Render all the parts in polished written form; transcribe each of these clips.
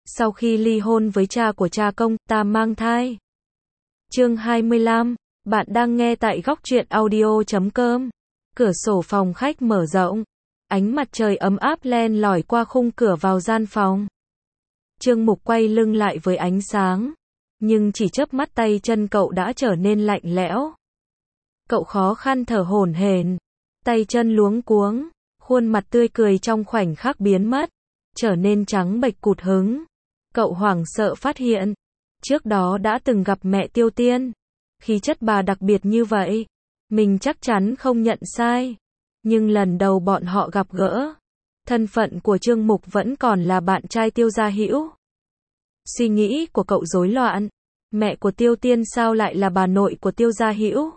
Sau khi ly hôn với cha của cha Công, ta mang thai. Chương 25, bạn đang nghe tại góc truyện audio.com. Cửa sổ phòng khách mở rộng, ánh mặt trời ấm áp len lỏi qua khung cửa vào gian phòng. Trương Mục quay lưng lại với ánh sáng, nhưng chỉ chớp mắt tay chân cậu đã trở nên lạnh lẽo. Cậu khó khăn thở hổn hển, tay chân luống cuống, khuôn mặt tươi cười trong khoảnh khắc biến mất, trở nên trắng bệch cụt hứng. Cậu hoảng sợ phát hiện, trước đó đã từng gặp mẹ Tiêu Tiên, khí chất bà đặc biệt như vậy, mình chắc chắn không nhận sai. Nhưng lần đầu bọn họ gặp gỡ, thân phận của Trương Mục vẫn còn là bạn trai Tiêu Gia Hữu. Suy nghĩ của cậu rối loạn, mẹ của Tiêu Tiên sao lại là bà nội của Tiêu Gia Hữu?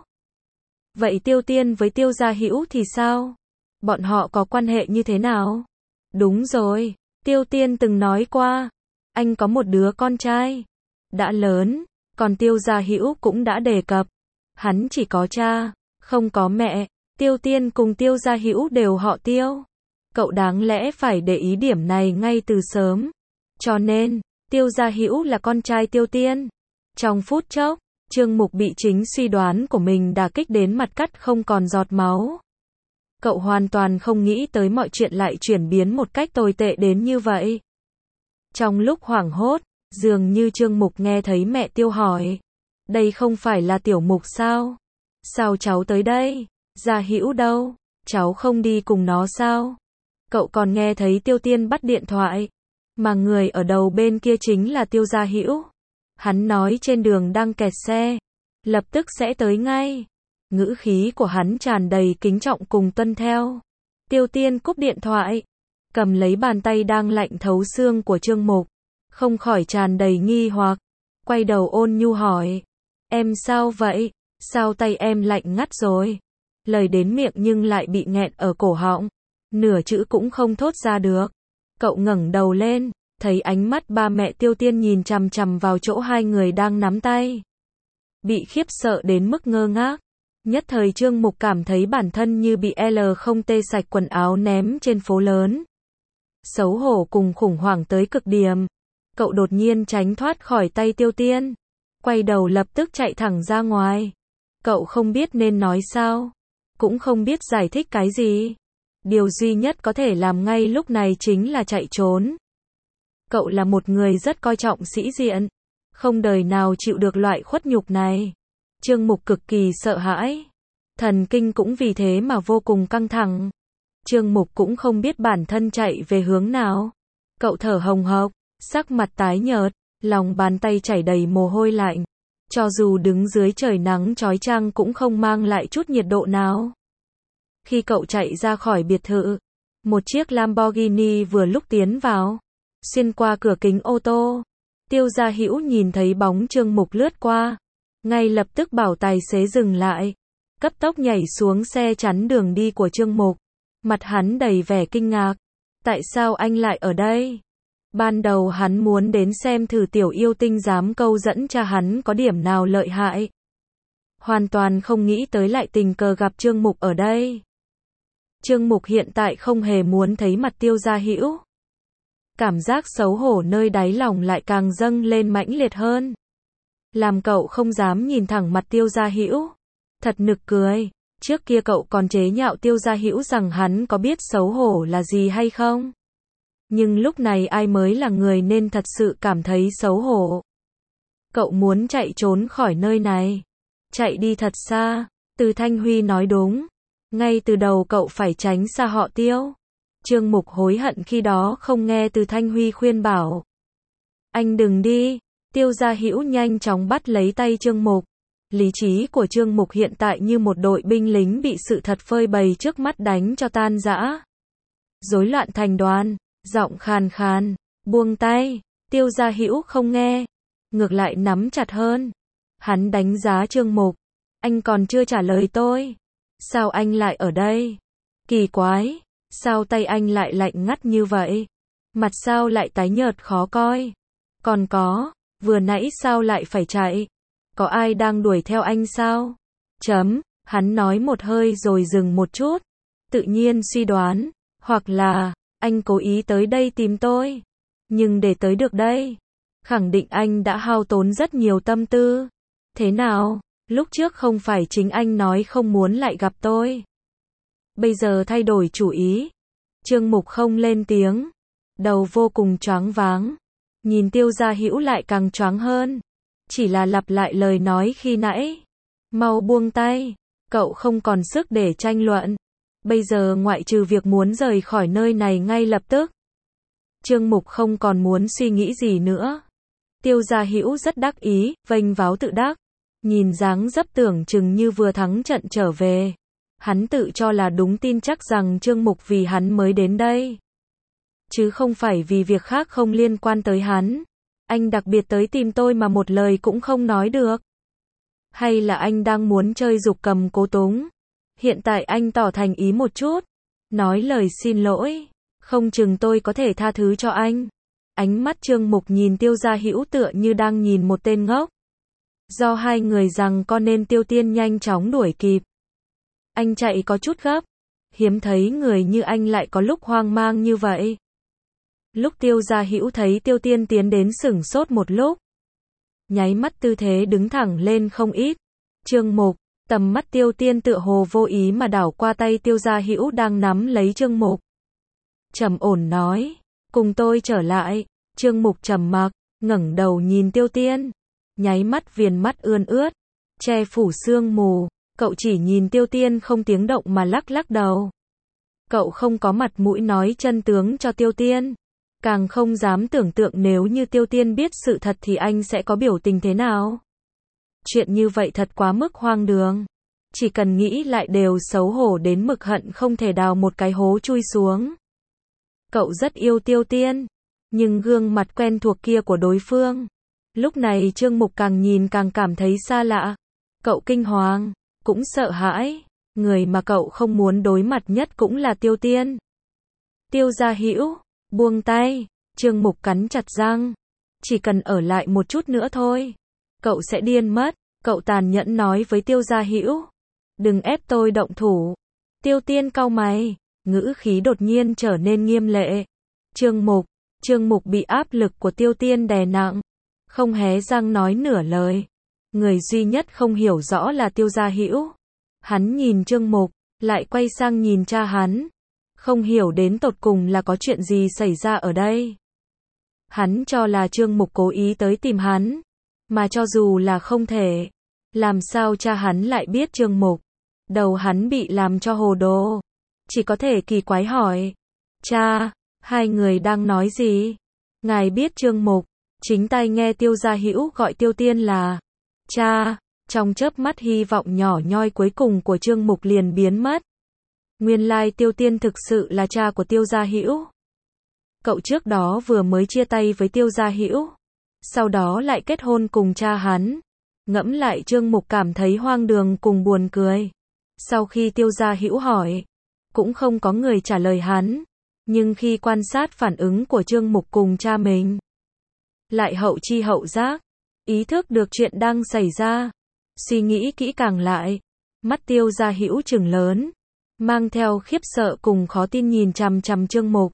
Vậy Tiêu Tiên với Tiêu Gia Hữu thì sao? Bọn họ có quan hệ như thế nào? Đúng rồi, Tiêu Tiên từng nói qua, anh có một đứa con trai đã lớn, còn Tiêu Gia Hữu cũng đã đề cập, hắn chỉ có cha, không có mẹ. Tiêu Tiên cùng Tiêu Gia Hữu đều họ Tiêu. Cậu đáng lẽ phải để ý điểm này ngay từ sớm. Cho nên, Tiêu Gia Hữu là con trai Tiêu Tiên. Trong phút chốc, Trương Mục bị chính suy đoán của mình đả kích đến mặt cắt không còn giọt máu. Cậu hoàn toàn không nghĩ tới mọi chuyện lại chuyển biến một cách tồi tệ đến như vậy. Trong lúc hoảng hốt, dường như Trương Mục nghe thấy mẹ Tiêu hỏi, đây không phải là Tiểu Mục sao? Sao cháu tới đây? Gia Hữu đâu? Cháu không đi cùng nó sao? Cậu còn nghe thấy Tiêu Tiên bắt điện thoại, mà người ở đầu bên kia chính là Tiêu Gia Hữu. Hắn nói trên đường đang kẹt xe, lập tức sẽ tới ngay. Ngữ khí của hắn tràn đầy kính trọng cùng tuân theo. Tiêu Tiên cúp điện thoại, cầm lấy bàn tay đang lạnh thấu xương của Trương Mục, không khỏi tràn đầy nghi hoặc, quay đầu ôn nhu hỏi, em sao vậy? Sao tay em lạnh ngắt rồi? Lời đến miệng nhưng lại bị nghẹn ở cổ họng, nửa chữ cũng không thốt ra được. Cậu ngẩng đầu lên, thấy ánh mắt ba mẹ Tiêu Tiên nhìn chằm chằm vào chỗ hai người đang nắm tay. Bị khiếp sợ đến mức ngơ ngác, nhất thời Trương Mục cảm thấy bản thân như bị không tê sạch quần áo ném trên phố lớn. Xấu hổ cùng khủng hoảng tới cực điểm. Cậu đột nhiên tránh thoát khỏi tay Tiêu Tiên, quay đầu lập tức chạy thẳng ra ngoài. Cậu không biết nên nói sao, cũng không biết giải thích cái gì. Điều duy nhất có thể làm ngay lúc này chính là chạy trốn. Cậu là một người rất coi trọng sĩ diện, không đời nào chịu được loại khuất nhục này. Trương Mục cực kỳ sợ hãi, thần kinh cũng vì thế mà vô cùng căng thẳng. Trương Mục cũng không biết bản thân chạy về hướng nào. Cậu thở hồng hộc, sắc mặt tái nhợt, lòng bàn tay chảy đầy mồ hôi lạnh. Cho dù đứng dưới trời nắng chói chang cũng không mang lại chút nhiệt độ nào. Khi cậu chạy ra khỏi biệt thự, một chiếc Lamborghini vừa lúc tiến vào, xuyên qua cửa kính ô tô. Tiêu Gia Hữu nhìn thấy bóng Trương Mục lướt qua, ngay lập tức bảo tài xế dừng lại, cấp tốc nhảy xuống xe chắn đường đi của Trương Mục. Mặt hắn đầy vẻ kinh ngạc, tại sao anh lại ở đây? Ban đầu hắn muốn đến xem thử tiểu yêu tinh dám câu dẫn cha hắn có điểm nào lợi hại. Hoàn toàn không nghĩ tới lại tình cờ gặp Trương Mục ở đây. Trương Mục hiện tại không hề muốn thấy mặt Tiêu Gia Hữu. Cảm giác xấu hổ nơi đáy lòng lại càng dâng lên mãnh liệt hơn, làm cậu không dám nhìn thẳng mặt Tiêu Gia Hữu. Thật nực cười, trước kia cậu còn chế nhạo Tiêu Gia Hữu rằng hắn có biết xấu hổ là gì hay không. Nhưng lúc này ai mới là người nên thật sự cảm thấy xấu hổ. Cậu muốn chạy trốn khỏi nơi này, chạy đi thật xa. Từ Thanh Huy nói đúng, ngay từ đầu cậu phải tránh xa họ Tiêu. Trương Mục hối hận khi đó không nghe Từ Thanh Huy khuyên bảo. Anh đừng đi. Tiêu Gia Hữu nhanh chóng bắt lấy tay Trương Mục. Lý trí của Trương Mục hiện tại như một đội binh lính bị sự thật phơi bày trước mắt đánh cho tan rã. Rối loạn thành đoàn, giọng khàn khàn, buông tay. Tiêu Gia Hữu không nghe, ngược lại nắm chặt hơn. Hắn đánh giá Trương Mục, anh còn chưa trả lời tôi. Sao anh lại ở đây? Kỳ quái, sao tay anh lại lạnh ngắt như vậy? Mặt sao lại tái nhợt khó coi? Còn có, vừa nãy sao lại phải chạy? Có ai đang đuổi theo anh sao? Hắn nói một hơi rồi dừng một chút. Tự nhiên suy đoán, hoặc là, anh cố ý tới đây tìm tôi. nhưng để tới được đây, khẳng định anh đã hao tốn rất nhiều tâm tư. Thế nào, lúc trước không phải chính anh nói không muốn lại gặp tôi. Bây giờ thay đổi chủ ý. Trương Mục không lên tiếng, đầu vô cùng choáng váng. Nhìn Tiêu Gia Hữu lại càng choáng hơn. Chỉ là lặp lại lời nói khi nãy. Mau buông tay, cậu không còn sức để tranh luận. Bây giờ ngoại trừ việc muốn rời khỏi nơi này ngay lập tức. Trương Mục không còn muốn suy nghĩ gì nữa. Tiêu Gia Hữu rất đắc ý, vênh váo tự đắc. Nhìn dáng dấp tưởng chừng như vừa thắng trận trở về. Hắn tự cho là đúng, tin chắc rằng Trương Mục vì hắn mới đến đây. Chứ không phải vì việc khác không liên quan tới hắn. Anh đặc biệt tới tìm tôi mà một lời cũng không nói được. Hay là anh đang muốn chơi giục cầm cố túng? Hiện tại anh tỏ thành ý một chút. Nói lời xin lỗi. Không chừng tôi có thể tha thứ cho anh. Ánh mắt Trương Mục nhìn Tiêu Gia Hữu tựa như đang nhìn một tên ngốc. Do hai người rằng con nên Tiêu Tiên nhanh chóng đuổi kịp. Anh chạy có chút gấp. Hiếm thấy người như anh lại có lúc hoang mang như vậy. Lúc Tiêu Gia Hữu thấy Tiêu Tiên tiến đến sửng sốt một lúc. Nháy mắt tư thế đứng thẳng lên không ít. Trương Mục, tầm mắt Tiêu Tiên tựa hồ vô ý mà đảo qua tay Tiêu Gia Hữu đang nắm lấy Trương Mục. Trầm ổn nói, cùng tôi trở lại. Trương Mục trầm mặc, ngẩng đầu nhìn Tiêu Tiên. Nháy mắt viền mắt ươn ướt, che phủ sương mù. Cậu chỉ nhìn Tiêu Tiên không tiếng động mà lắc lắc đầu. Cậu không có mặt mũi nói chân tướng cho Tiêu Tiên. Càng không dám tưởng tượng nếu như Tiêu Tiên biết sự thật thì anh sẽ có biểu tình thế nào. Chuyện như vậy thật quá mức hoang đường. Chỉ cần nghĩ lại đều xấu hổ đến mực hận không thể đào một cái hố chui xuống. Cậu rất yêu Tiêu Tiên, nhưng gương mặt quen thuộc kia của đối phương. Lúc này Trương Mục càng nhìn càng cảm thấy xa lạ. Cậu kinh hoàng, cũng sợ hãi. Người mà cậu không muốn đối mặt nhất cũng là Tiêu Tiên. Tiêu Gia Hữu, buông tay. Trương Mục cắn chặt răng. Chỉ cần ở lại một chút nữa thôi, cậu sẽ điên mất. Cậu tàn nhẫn nói với Tiêu Gia Hữu. Đừng ép tôi động thủ. Tiêu Tiên cau mày, ngữ khí đột nhiên trở nên nghiêm lệ. Trương Mục bị áp lực của Tiêu Tiên đè nặng, không hé răng nói nửa lời. Người duy nhất không hiểu rõ là Tiêu Gia Hữu. Hắn nhìn Trương Mục, lại quay sang nhìn cha hắn. Không hiểu đến tột cùng là có chuyện gì xảy ra ở đây. Hắn cho là Trương Mục cố ý tới tìm hắn. Mà cho dù là không thể, làm sao cha hắn lại biết Trương Mục? Đầu hắn bị làm cho hồ đồ. Chỉ có thể kỳ quái hỏi. Cha, hai người đang nói gì? Ngài biết Trương Mục? Chính tai nghe Tiêu Gia Hữu gọi Tiêu Tiên là cha. Trong chớp mắt hy vọng nhỏ nhoi cuối cùng của Trương Mục liền biến mất. Nguyên lai Tiêu Tiên thực sự là cha của Tiêu Gia Hữu. Cậu trước đó vừa mới chia tay với Tiêu Gia Hữu, sau đó lại kết hôn cùng cha hắn. Ngẫm lại Trương Mục cảm thấy hoang đường cùng buồn cười. Sau khi Tiêu Gia Hữu hỏi, cũng không có người trả lời hắn. Nhưng khi quan sát phản ứng của Trương Mục cùng cha mình, lại hậu chi hậu giác, ý thức được chuyện đang xảy ra. Suy nghĩ kỹ càng lại, mắt Tiêu Gia Hữu trừng lớn, mang theo khiếp sợ cùng khó tin nhìn chằm chằm Trương Mục.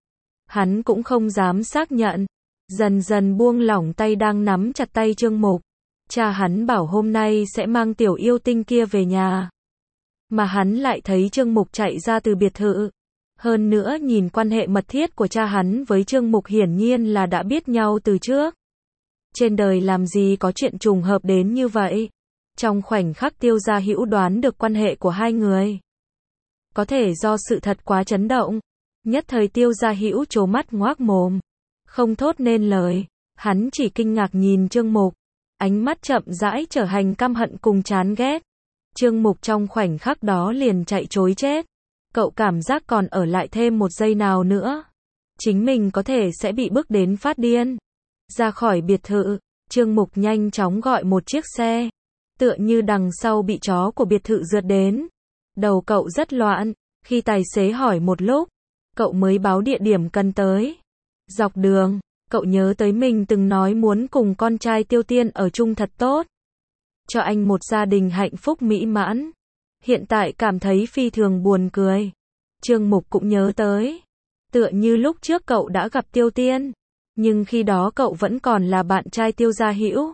Hắn cũng không dám xác nhận, dần dần buông lỏng tay đang nắm chặt tay Trương Mục. Cha hắn bảo hôm nay sẽ mang tiểu yêu tinh kia về nhà. Mà hắn lại thấy Trương Mục chạy ra từ biệt thự. Hơn nữa nhìn quan hệ mật thiết của cha hắn với Trương Mục hiển nhiên là đã biết nhau từ trước. Trên đời làm gì có chuyện trùng hợp đến như vậy. Trong khoảnh khắc Tiêu Gia Hữu đoán được quan hệ của hai người. Có thể do sự thật quá chấn động. Nhất thời Tiêu Gia Hữu trố mắt ngoác mồm. Không thốt nên lời. Hắn chỉ kinh ngạc nhìn Trương Mục. Ánh mắt chậm rãi trở thành căm hận cùng chán ghét. Trương Mục trong khoảnh khắc đó liền chạy trối chết. Cậu cảm giác còn ở lại thêm một giây nào nữa, chính mình có thể sẽ bị bức đến phát điên. Ra khỏi biệt thự, Trương Mục nhanh chóng gọi một chiếc xe. Tựa như đằng sau bị chó của biệt thự rượt đến. Đầu cậu rất loạn. Khi tài xế hỏi một lúc, cậu mới báo địa điểm cần tới. Dọc đường, cậu nhớ tới mình từng nói muốn cùng con trai Tiêu Tiên ở chung thật tốt. Cho anh một gia đình hạnh phúc mỹ mãn. Hiện tại cảm thấy phi thường buồn cười. Trương Mục cũng nhớ tới. Tựa như lúc trước cậu đã gặp Tiêu Tiên. Nhưng khi đó cậu vẫn còn là bạn trai Tiêu Gia Hữu.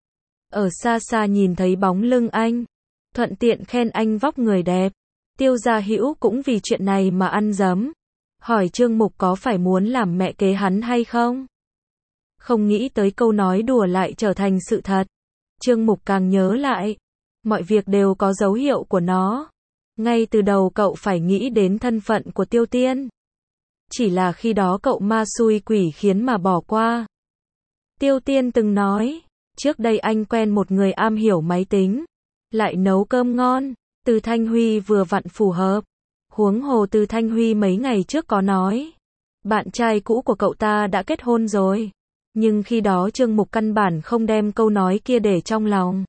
Ở xa xa nhìn thấy bóng lưng anh, thuận tiện khen anh vóc người đẹp. Tiêu Gia Hữu cũng vì chuyện này mà ăn dấm. Hỏi Trương Mục có phải muốn làm mẹ kế hắn hay không? Không nghĩ tới câu nói đùa lại trở thành sự thật. Trương Mục càng nhớ lại, mọi việc đều có dấu hiệu của nó. Ngay từ đầu cậu phải nghĩ đến thân phận của Tiêu Tiên. Chỉ là khi đó cậu ma xui quỷ khiến mà bỏ qua. Tiêu Tiên từng nói, trước đây anh quen một người am hiểu máy tính, lại nấu cơm ngon, Từ Thanh Huy vừa vặn phù hợp. Huống hồ Từ Thanh Huy mấy ngày trước có nói, bạn trai cũ của cậu ta đã kết hôn rồi. Nhưng khi đó Trương Mục căn bản không đem câu nói kia để trong lòng.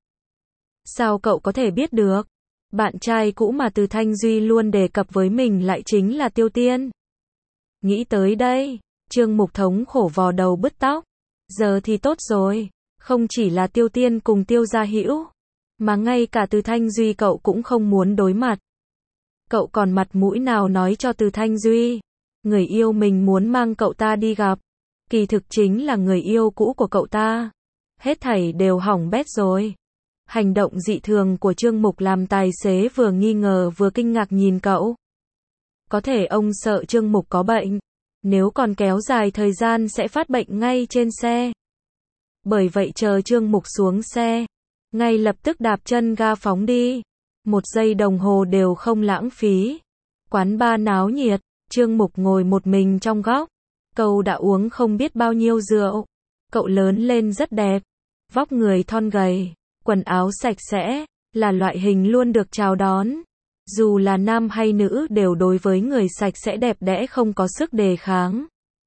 Sao cậu có thể biết được? Bạn trai cũ mà Từ Thanh Duy luôn đề cập với mình lại chính là Tiêu Tiên. Nghĩ tới đây, Trương Mục thống khổ vò đầu bứt tóc. Giờ thì tốt rồi, không chỉ là Tiêu Tiên cùng Tiêu Gia Hữu, mà ngay cả Từ Thanh Duy cậu cũng không muốn đối mặt. Cậu còn mặt mũi nào nói cho Từ Thanh Duy, người yêu mình muốn mang cậu ta đi gặp, kỳ thực chính là người yêu cũ của cậu ta. Hết thảy đều hỏng bét rồi. Hành động dị thường của Trương Mục làm tài xế vừa nghi ngờ vừa kinh ngạc nhìn cậu. Có thể ông sợ Trương Mục có bệnh, nếu còn kéo dài thời gian sẽ phát bệnh ngay trên xe. Bởi vậy chờ Trương Mục xuống xe, ngay lập tức đạp chân ga phóng đi. 1 giây đồng hồ đều không lãng phí. Quán bar náo nhiệt, Trương Mục ngồi một mình trong góc. Cậu đã uống không biết bao nhiêu rượu. Cậu lớn lên rất đẹp, vóc người thon gầy, quần áo sạch sẽ, là loại hình luôn được chào đón. Dù là nam hay nữ đều đối với người sạch sẽ đẹp đẽ không có sức đề kháng.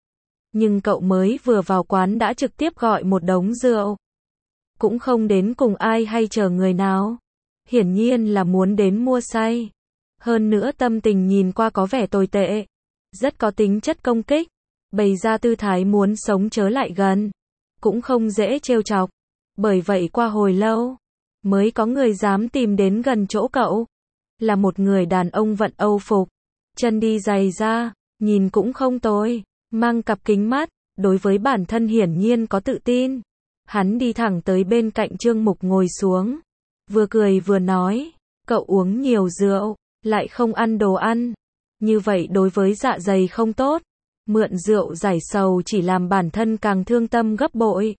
Nhưng cậu mới vừa vào quán đã trực tiếp gọi một đống rượu. Cũng không đến cùng ai hay chờ người nào. Hiển nhiên là muốn đến mua say. Hơn nữa tâm tình nhìn qua có vẻ tồi tệ. Rất có tính chất công kích. Bày ra tư thái muốn sống chớ lại gần. Cũng không dễ trêu chọc. Bởi vậy qua hồi lâu, mới có người dám tìm đến gần chỗ cậu. Là một người đàn ông vận Âu phục. Chân đi giày da, nhìn cũng không tồi. Mang cặp kính mắt, đối với bản thân hiển nhiên có tự tin. Hắn đi thẳng tới bên cạnh Trương Mục ngồi xuống. Vừa cười vừa nói, cậu uống nhiều rượu, lại không ăn đồ ăn. Như vậy đối với dạ dày không tốt. Mượn rượu giải sầu chỉ làm bản thân càng thương tâm gấp bội.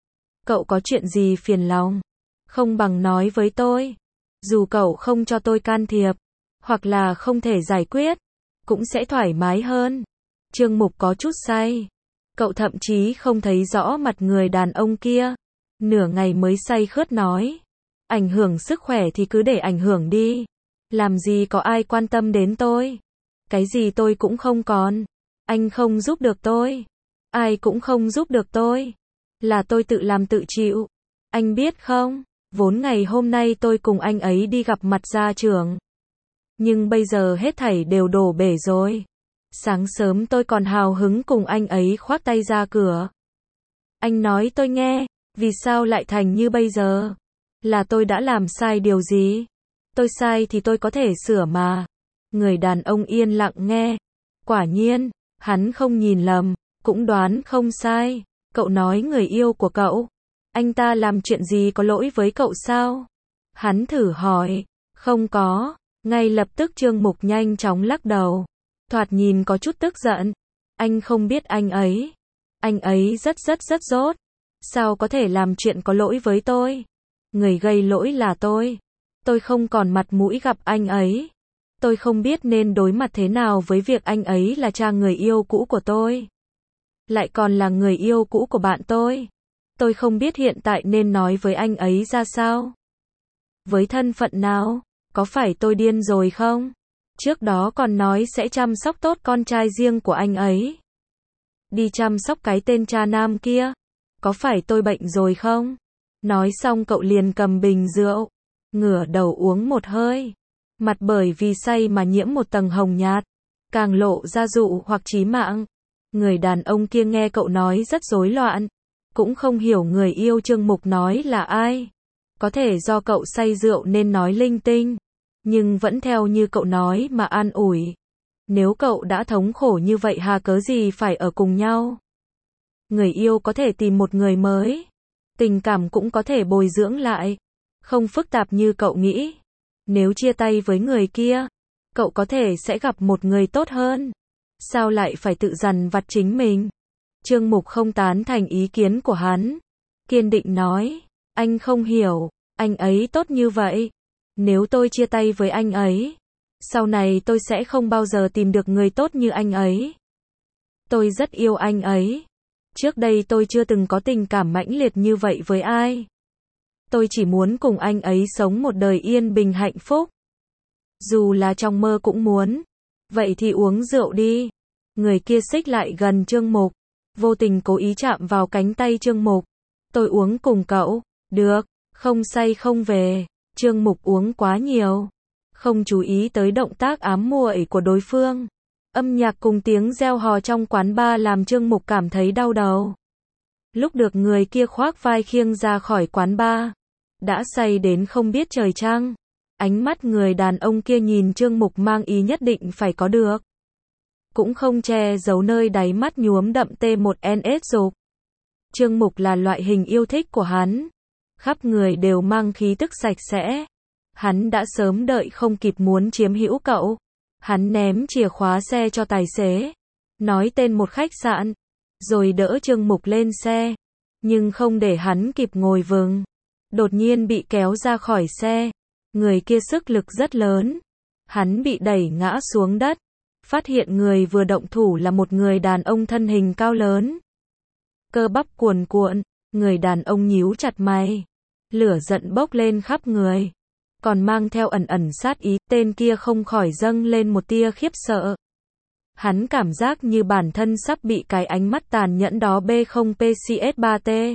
Cậu có chuyện gì phiền lòng? Không bằng nói với tôi. Dù cậu không cho tôi can thiệp, hoặc là không thể giải quyết, cũng sẽ thoải mái hơn. Trương Mục có chút say. Cậu thậm chí không thấy rõ mặt người đàn ông kia. Nửa ngày mới say khướt nói. Ảnh hưởng sức khỏe thì cứ để ảnh hưởng đi. Làm gì có ai quan tâm đến tôi. Cái gì tôi cũng không còn. Anh không giúp được tôi. Ai cũng không giúp được tôi. Là tôi tự làm tự chịu. Anh biết không, vốn ngày hôm nay tôi cùng anh ấy đi gặp mặt gia trưởng. Nhưng bây giờ hết thảy đều đổ bể rồi. Sáng sớm tôi còn hào hứng cùng anh ấy khoác tay ra cửa. Anh nói tôi nghe, vì sao lại thành như bây giờ? Là tôi đã làm sai điều gì? Tôi sai thì tôi có thể sửa mà. Người đàn ông yên lặng nghe. Quả nhiên, hắn không nhìn lầm, cũng đoán không sai. Cậu nói người yêu của cậu, anh ta làm chuyện gì có lỗi với cậu sao? Hắn thử hỏi. Không có. Ngay lập tức Trương Mục nhanh chóng lắc đầu. Thoạt nhìn có chút tức giận. Anh không biết anh ấy. Anh ấy rất dốt. Sao có thể làm chuyện có lỗi với tôi? Người gây lỗi là tôi. Tôi không còn mặt mũi gặp anh ấy. Tôi không biết nên đối mặt thế nào với việc anh ấy là cha người yêu cũ của tôi. Lại còn là người yêu cũ của bạn tôi. Tôi không biết hiện tại nên nói với anh ấy ra sao. Với thân phận nào? Có phải tôi điên rồi không? Trước đó còn nói sẽ chăm sóc tốt con trai riêng của anh ấy. Đi chăm sóc cái tên cha nam kia. Có phải tôi bệnh rồi không? Nói xong cậu liền cầm bình rượu, ngửa đầu uống một hơi. Mặt bởi vì say mà nhiễm một tầng hồng nhạt, càng lộ ra dụ hoặc chí mạng. Người đàn ông kia nghe cậu nói rất rối loạn, cũng không hiểu người yêu Trương Mục nói là ai. Có thể do cậu say rượu nên nói linh tinh, nhưng vẫn theo như cậu nói mà an ủi. Nếu cậu đã thống khổ như vậy hà cớ gì phải ở cùng nhau? Người yêu có thể tìm một người mới. Tình cảm cũng có thể bồi dưỡng lại. Không phức tạp như cậu nghĩ. Nếu chia tay với người kia, cậu có thể sẽ gặp một người tốt hơn. Sao lại phải tự dằn vặt chính mình? Trương Mục không tán thành ý kiến của hắn. Kiên định nói, anh không hiểu, anh ấy tốt như vậy. Nếu tôi chia tay với anh ấy, sau này tôi sẽ không bao giờ tìm được người tốt như anh ấy. Tôi rất yêu anh ấy. Trước đây tôi chưa từng có tình cảm mãnh liệt như vậy với ai. Tôi chỉ muốn cùng anh ấy sống một đời yên bình hạnh phúc. Dù là trong mơ cũng muốn. Vậy thì uống rượu đi. Người kia xích lại gần Trương Mục, vô tình cố ý chạm vào cánh tay Trương Mục. Tôi uống cùng cậu. Được, không say không về. Trương Mục uống quá nhiều, không chú ý tới động tác ám muội của đối phương. Âm nhạc cùng tiếng reo hò trong quán bar làm Trương Mục cảm thấy đau đầu. Lúc được người kia khoác vai khiêng ra khỏi quán bar, đã say đến không biết trời trăng. Ánh mắt người đàn ông kia nhìn Trương Mục mang ý nhất định phải có được. Cũng không che giấu nơi đáy mắt nhuốm đậm T1NS dục. Trương Mục là loại hình yêu thích của hắn. Khắp người đều mang khí tức sạch sẽ. Hắn đã sớm đợi không kịp muốn chiếm hữu cậu. Hắn ném chìa khóa xe cho tài xế, nói tên một khách sạn, rồi đỡ Trương Mục lên xe. Nhưng không để hắn kịp ngồi vững, đột nhiên bị kéo ra khỏi xe. Người kia sức lực rất lớn. Hắn bị đẩy ngã xuống đất. Phát hiện người vừa động thủ là một người đàn ông thân hình cao lớn. Cơ bắp cuồn cuộn, người đàn ông nhíu chặt mày. Lửa giận bốc lên khắp người. Còn mang theo ẩn ẩn sát ý, tên kia không khỏi dâng lên một tia khiếp sợ. Hắn cảm giác như bản thân sắp bị cái ánh mắt tàn nhẫn đó B0PCS3T.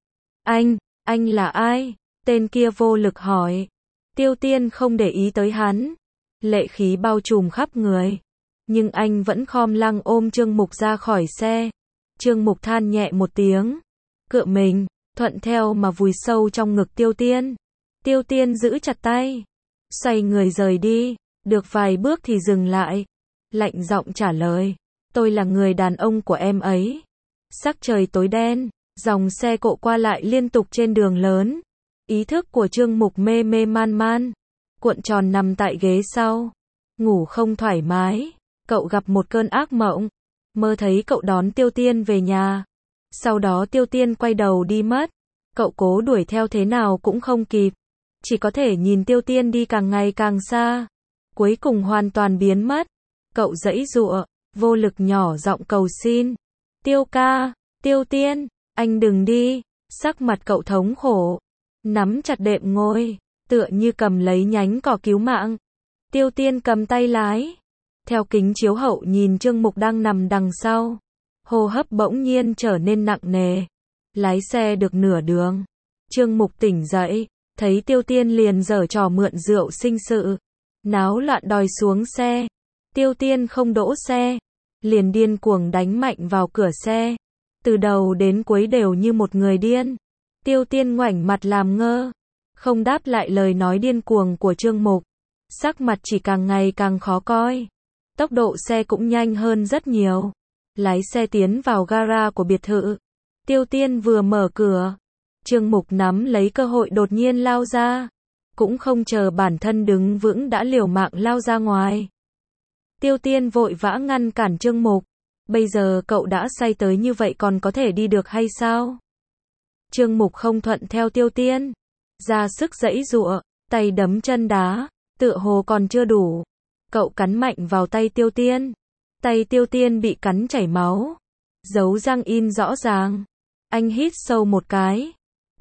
Anh là ai? Tên kia vô lực hỏi. Tiêu Tiên không để ý tới hắn. Lệ khí bao trùm khắp người. Nhưng anh vẫn khom lưng ôm Trương Mục ra khỏi xe. Trương Mục than nhẹ một tiếng. Cựa mình, thuận theo mà vùi sâu trong ngực Tiêu Tiên. Tiêu Tiên giữ chặt tay. Xoay người rời đi. Được vài bước thì dừng lại. Lạnh giọng trả lời. Tôi là người đàn ông của em ấy. Sắc trời tối đen. Dòng xe cộ qua lại liên tục trên đường lớn. Ý thức của Trương Mục mê mê man man. Cuộn tròn nằm tại ghế sau. Ngủ không thoải mái. Cậu gặp một cơn ác mộng. Mơ thấy cậu đón Tiêu Tiên về nhà. Sau đó Tiêu Tiên quay đầu đi mất. Cậu cố đuổi theo thế nào cũng không kịp. Chỉ có thể nhìn Tiêu Tiên đi càng ngày càng xa. Cuối cùng hoàn toàn biến mất. Cậu giãy giụa, vô lực nhỏ giọng cầu xin. Tiêu ca, Tiêu Tiên, anh đừng đi. Sắc mặt cậu thống khổ. Nắm chặt đệm ngồi, tựa như cầm lấy nhánh cỏ cứu mạng. Tiêu Tiên cầm tay lái. Theo kính chiếu hậu nhìn Trương Mục đang nằm đằng sau. Hô hấp bỗng nhiên trở nên nặng nề. Lái xe được nửa đường. Trương Mục tỉnh dậy. Thấy Tiêu Tiên liền giở trò mượn rượu sinh sự. Náo loạn đòi xuống xe. Tiêu Tiên không đỗ xe. Liền điên cuồng đánh mạnh vào cửa xe. Từ đầu đến cuối đều như một người điên. Tiêu Tiên ngoảnh mặt làm ngơ. Không đáp lại lời nói điên cuồng của Trương Mục. Sắc mặt chỉ càng ngày càng khó coi. Tốc độ xe cũng nhanh hơn rất nhiều. Lái xe tiến vào gara của biệt thự. Tiêu Tiên vừa mở cửa. Trương Mục nắm lấy cơ hội đột nhiên lao ra. Cũng không chờ bản thân đứng vững đã liều mạng lao ra ngoài. Tiêu Tiên vội vã ngăn cản Trương Mục. Bây giờ cậu đã say tới như vậy còn có thể đi được hay sao? Trương Mục không thuận theo Tiêu Tiên. Ra sức giãy giụa, tay đấm chân đá, tựa hồ còn chưa đủ. Cậu cắn mạnh vào tay Tiêu Tiên. Tay Tiêu Tiên bị cắn chảy máu. Dấu răng in rõ ràng. Anh hít sâu một cái.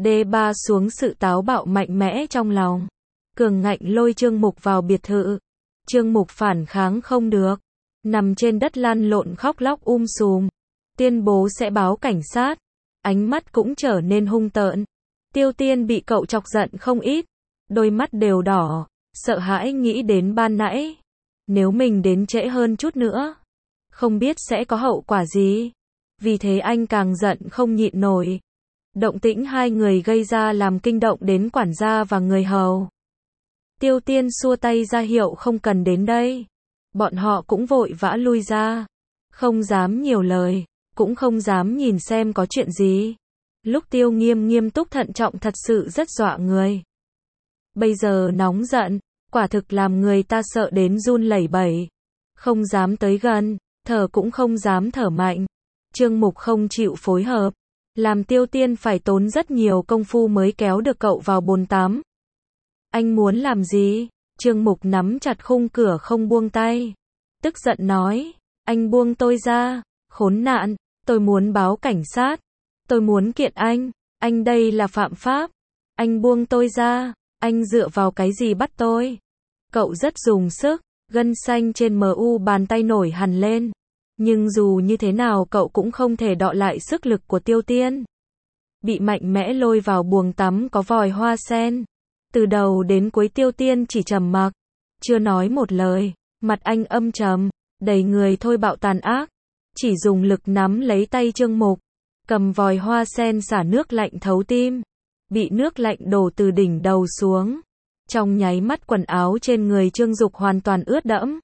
D3 xuống sự táo bạo mạnh mẽ trong lòng. Cường ngạnh lôi Trương Mục vào biệt thự. Trương Mục phản kháng không được. Nằm trên đất lăn lộn khóc lóc sùm. Tuyên bố sẽ báo cảnh sát. Ánh mắt cũng trở nên hung tợn. Tiêu Tiên bị cậu chọc giận không ít. Đôi mắt đều đỏ. Sợ hãi nghĩ đến ban nãy. Nếu mình đến trễ hơn chút nữa, không biết sẽ có hậu quả gì. Vì thế anh càng giận không nhịn nổi. Động tĩnh hai người gây ra làm kinh động đến quản gia và người hầu. Tiêu Tiên xua tay ra hiệu không cần đến đây. Bọn họ cũng vội vã lui ra. Không dám nhiều lời. cũng không dám nhìn xem có chuyện gì. Lúc Tiêu Nghiêm nghiêm túc thận trọng thật sự rất dọa người. Bây giờ nóng giận, quả thực làm người ta sợ đến run lẩy bẩy. Không dám tới gần, thở cũng không dám thở mạnh. Trương Mục không chịu phối hợp, làm Tiêu Tiên phải tốn rất nhiều công phu mới kéo được cậu vào bồn tắm. Anh muốn làm gì? Trương Mục nắm chặt khung cửa không buông tay. Tức giận nói, anh buông tôi ra, khốn nạn, tôi muốn báo cảnh sát. Tôi muốn kiện anh đây là phạm pháp. Anh buông tôi ra, anh dựa vào cái gì bắt tôi? Cậu rất dùng sức, gân xanh trên mu bàn tay nổi hằn lên. Nhưng dù như thế nào cậu cũng không thể đọ lại sức lực của Tiêu Tiên. Bị mạnh mẽ lôi vào buồng tắm có vòi hoa sen. Từ đầu đến cuối Tiêu Tiên chỉ trầm mặc, chưa nói một lời, mặt anh âm trầm, đầy người thôi bạo tàn ác. Chỉ dùng lực nắm lấy tay Trương Mục, cầm vòi hoa sen xả nước lạnh thấu tim. Bị nước lạnh đổ từ đỉnh đầu xuống. Trong nháy mắt quần áo trên người Trương Dục hoàn toàn ướt đẫm.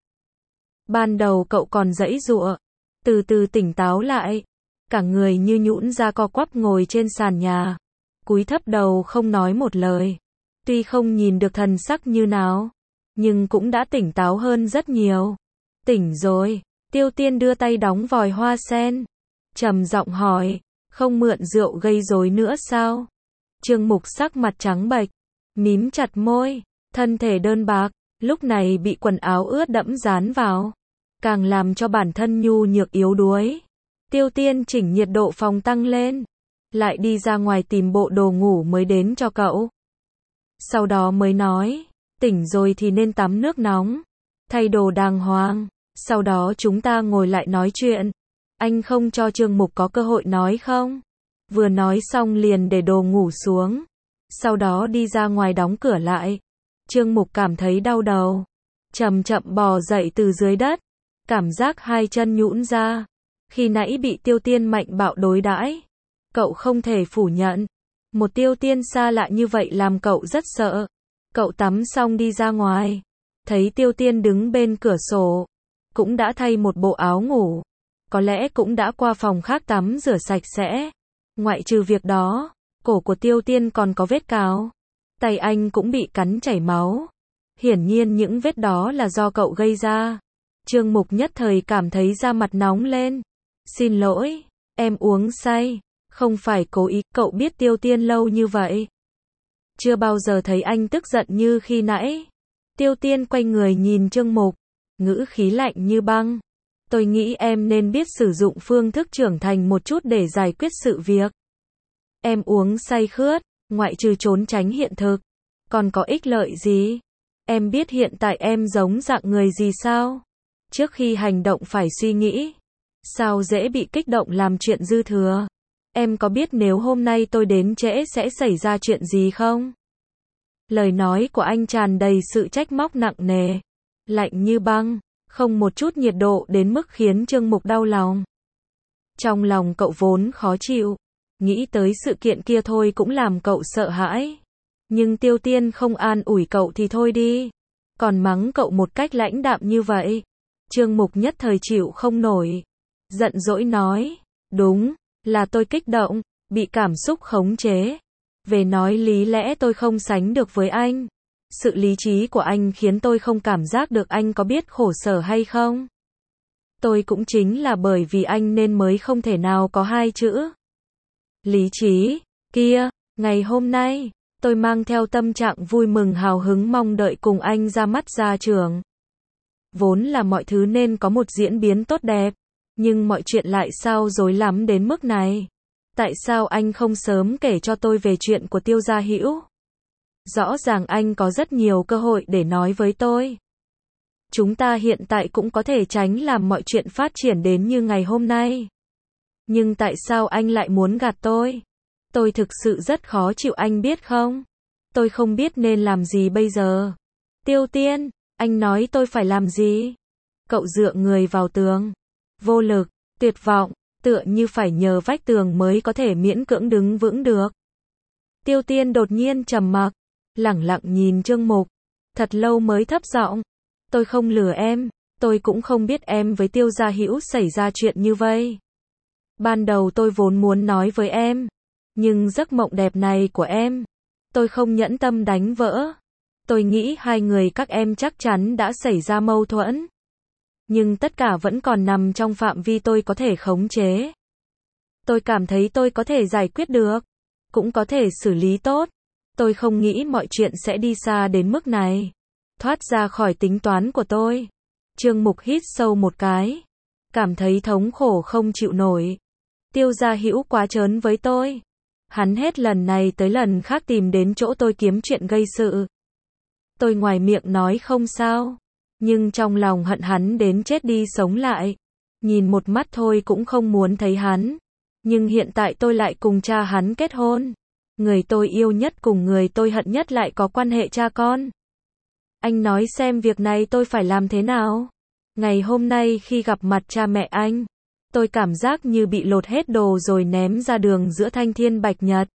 Ban đầu cậu còn giãy giụa, từ từ tỉnh táo lại, cả người như nhũn ra co quắp ngồi trên sàn nhà, cúi thấp đầu không nói một lời. Tuy không nhìn được thần sắc như nào, nhưng cũng đã tỉnh táo hơn rất nhiều. Tỉnh rồi, Tiêu Tiên đưa tay đóng vòi hoa sen, trầm giọng hỏi, không mượn rượu gây rối nữa sao? Trương Mục sắc mặt trắng bệch, mím chặt môi, thân thể đơn bạc, lúc này bị quần áo ướt đẫm dán vào, càng làm cho bản thân nhu nhược yếu đuối. Tiêu Tiên chỉnh nhiệt độ phòng tăng lên, lại đi ra ngoài tìm bộ đồ ngủ mới đến cho cậu. Sau đó mới nói, tỉnh rồi thì nên tắm nước nóng, thay đồ đàng hoàng, sau đó chúng ta ngồi lại nói chuyện. Anh không cho Trương Mục có cơ hội nói không? Vừa nói xong liền để đồ ngủ xuống, sau đó đi ra ngoài đóng cửa lại. Trương Mục cảm thấy đau đầu, chậm chậm bò dậy từ dưới đất, cảm giác hai chân nhũn ra. Khi nãy bị Tiêu Tiên mạnh bạo đối đãi, cậu không thể phủ nhận. Một Tiêu Tiên xa lạ như vậy làm cậu rất sợ. Cậu tắm xong đi ra ngoài, thấy Tiêu Tiên đứng bên cửa sổ, cũng đã thay một bộ áo ngủ, có lẽ cũng đã qua phòng khác tắm rửa sạch sẽ. Ngoại trừ việc đó, cổ của Tiêu Tiên còn có vết cào, tay anh cũng bị cắn chảy máu. Hiển nhiên những vết đó là do cậu gây ra. Trương Mục nhất thời cảm thấy da mặt nóng lên. Xin lỗi, em uống say, không phải cố ý. Cậu biết Tiêu Tiên lâu như vậy, chưa bao giờ thấy anh tức giận như khi nãy. Tiêu Tiên quay người nhìn Trương Mục, ngữ khí lạnh như băng. Tôi nghĩ em nên biết sử dụng phương thức trưởng thành một chút để giải quyết sự việc. Em uống say khướt, ngoại trừ trốn tránh hiện thực, còn có ích lợi gì? Em biết hiện tại em giống dạng người gì sao? Trước khi hành động phải suy nghĩ. Sao dễ bị kích động làm chuyện dư thừa? Em có biết nếu hôm nay tôi đến trễ sẽ xảy ra chuyện gì không? Lời nói của anh tràn đầy sự trách móc nặng nề, lạnh như băng, không một chút nhiệt độ đến mức khiến Trương Mục đau lòng. Trong lòng cậu vốn khó chịu, nghĩ tới sự kiện kia thôi cũng làm cậu sợ hãi. Nhưng Tiêu Tiên không an ủi cậu thì thôi đi, còn mắng cậu một cách lãnh đạm như vậy. Trương Mục nhất thời chịu không nổi, giận dỗi nói, đúng, là tôi kích động, bị cảm xúc khống chế. Về nói lý lẽ tôi không sánh được với anh. Sự lý trí của anh khiến tôi không cảm giác được anh có biết khổ sở hay không. Tôi cũng chính là bởi vì anh nên mới không thể nào có hai chữ lý trí. Kia, ngày hôm nay, tôi mang theo tâm trạng vui mừng hào hứng mong đợi cùng anh ra mắt gia trưởng. Vốn là mọi thứ nên có một diễn biến tốt đẹp, nhưng mọi chuyện lại sao rối lắm đến mức này. Tại sao anh không sớm kể cho tôi về chuyện của Tiêu Gia Hữu? Rõ ràng anh có rất nhiều cơ hội để nói với tôi. Chúng ta hiện tại cũng có thể tránh làm mọi chuyện phát triển đến như ngày hôm nay. Nhưng tại sao anh lại muốn gạt tôi? Tôi thực sự rất khó chịu anh biết không? Tôi không biết nên làm gì bây giờ. Tiêu Tiên, anh nói tôi phải làm gì? Cậu dựa người vào tường. Vô lực, tuyệt vọng, tựa như phải nhờ vách tường mới có thể miễn cưỡng đứng vững được. Tiêu Tiên đột nhiên trầm mặc, lẳng lặng nhìn Trương Mục, thật lâu mới thấp giọng, tôi không lừa em, tôi cũng không biết em với Tiêu Gia Hữu xảy ra chuyện như vậy. Ban đầu tôi vốn muốn nói với em, nhưng giấc mộng đẹp này của em, tôi không nhẫn tâm đánh vỡ. Tôi nghĩ hai người các em chắc chắn đã xảy ra mâu thuẫn. Nhưng tất cả vẫn còn nằm trong phạm vi tôi có thể khống chế. Tôi cảm thấy tôi có thể giải quyết được, cũng có thể xử lý tốt. Tôi không nghĩ mọi chuyện sẽ đi xa đến mức này. Thoát ra khỏi tính toán của tôi. Trương Mục hít sâu một cái. Cảm thấy thống khổ không chịu nổi. Tiêu Gia Hữu quá trớn với tôi. Hắn hết lần này tới lần khác tìm đến chỗ tôi kiếm chuyện gây sự. Tôi ngoài miệng nói không sao, nhưng trong lòng hận hắn đến chết đi sống lại. Nhìn một mắt thôi cũng không muốn thấy hắn. Nhưng hiện tại tôi lại cùng cha hắn kết hôn. Người tôi yêu nhất cùng người tôi hận nhất lại có quan hệ cha con. Anh nói xem việc này tôi phải làm thế nào? Ngày hôm nay khi gặp mặt cha mẹ anh, tôi cảm giác như bị lột hết đồ rồi ném ra đường giữa thanh thiên bạch nhật.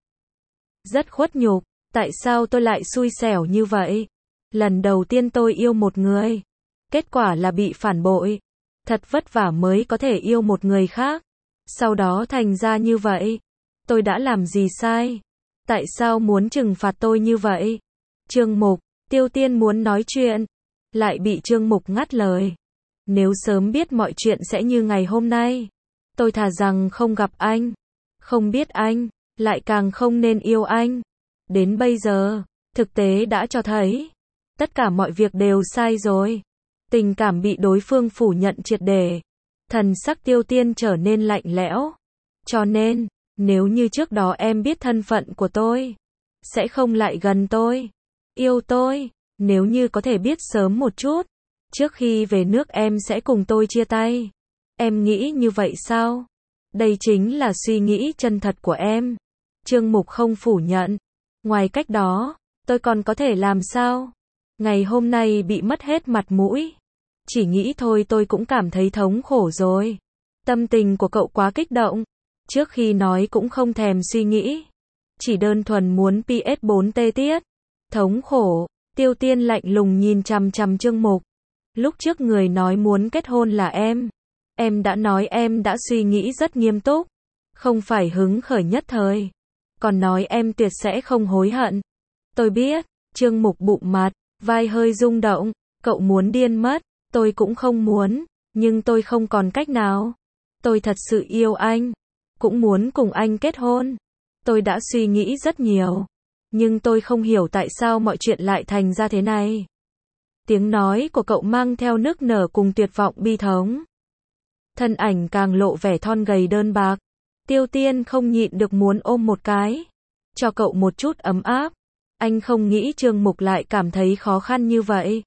Rất khuất nhục, tại sao tôi lại xui xẻo như vậy? Lần đầu tiên tôi yêu một người, kết quả là bị phản bội. Thật vất vả mới có thể yêu một người khác, sau đó thành ra như vậy. Tôi đã làm gì sai? Tại sao muốn trừng phạt tôi như vậy? Trương Mục, Tiêu Tiên muốn nói chuyện, lại bị Trương Mục ngắt lời. Nếu sớm biết mọi chuyện sẽ như ngày hôm nay, tôi thà rằng không gặp anh, không biết anh, lại càng không nên yêu anh. Đến bây giờ, thực tế đã cho thấy, tất cả mọi việc đều sai rồi. Tình cảm bị đối phương phủ nhận triệt để. Thần sắc Tiêu Tiên trở nên lạnh lẽo. Cho nên, nếu như trước đó em biết thân phận của tôi, sẽ không lại gần tôi, yêu tôi. Nếu như có thể biết sớm một chút, trước khi về nước em sẽ cùng tôi chia tay. Em nghĩ như vậy sao? Đây chính là suy nghĩ chân thật của em. Trương Mục không phủ nhận. Ngoài cách đó, tôi còn có thể làm sao? Ngày hôm nay bị mất hết mặt mũi. Chỉ nghĩ thôi tôi cũng cảm thấy thống khổ rồi. Tâm tình của cậu quá kích động. Trước khi nói cũng không thèm suy nghĩ. Chỉ đơn thuần muốn PS4T tiết. Thống khổ. Tiêu Tiên lạnh lùng nhìn chằm chằm Trương Mục. Lúc trước người nói muốn kết hôn là em. Em đã nói em đã suy nghĩ rất nghiêm túc. Không phải hứng khởi nhất thời. Còn nói em tuyệt sẽ không hối hận. Tôi biết. Trương Mục bụng mặt, vai hơi rung động. Cậu muốn điên mất. Tôi cũng không muốn. Nhưng tôi không còn cách nào. Tôi thật sự yêu anh. Cũng muốn cùng anh kết hôn. Tôi đã suy nghĩ rất nhiều. Nhưng tôi không hiểu tại sao mọi chuyện lại thành ra thế này. Tiếng nói của cậu mang theo nức nở cùng tuyệt vọng bi thống. Thân ảnh càng lộ vẻ thon gầy đơn bạc. Tiêu Tiên không nhịn được muốn ôm một cái. Cho cậu một chút ấm áp. Anh không nghĩ Trương Mục lại cảm thấy khó khăn như vậy.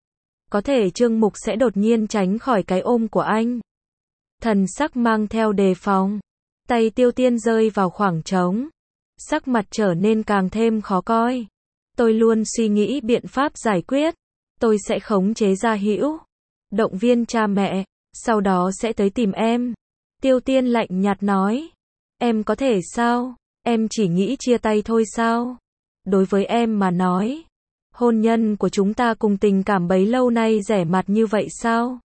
Có thể Trương Mục sẽ đột nhiên tránh khỏi cái ôm của anh. Thần sắc mang theo đề phòng. Tay Tiêu Tiên rơi vào khoảng trống. Sắc mặt trở nên càng thêm khó coi. Tôi luôn suy nghĩ biện pháp giải quyết. Tôi sẽ khống chế Gia Hữu. Động viên cha mẹ. Sau đó sẽ tới tìm em. Tiêu Tiên lạnh nhạt nói. Em có thể sao? Em chỉ nghĩ chia tay thôi sao? Đối với em mà nói, hôn nhân của chúng ta cùng tình cảm bấy lâu nay rẻ mạt như vậy sao?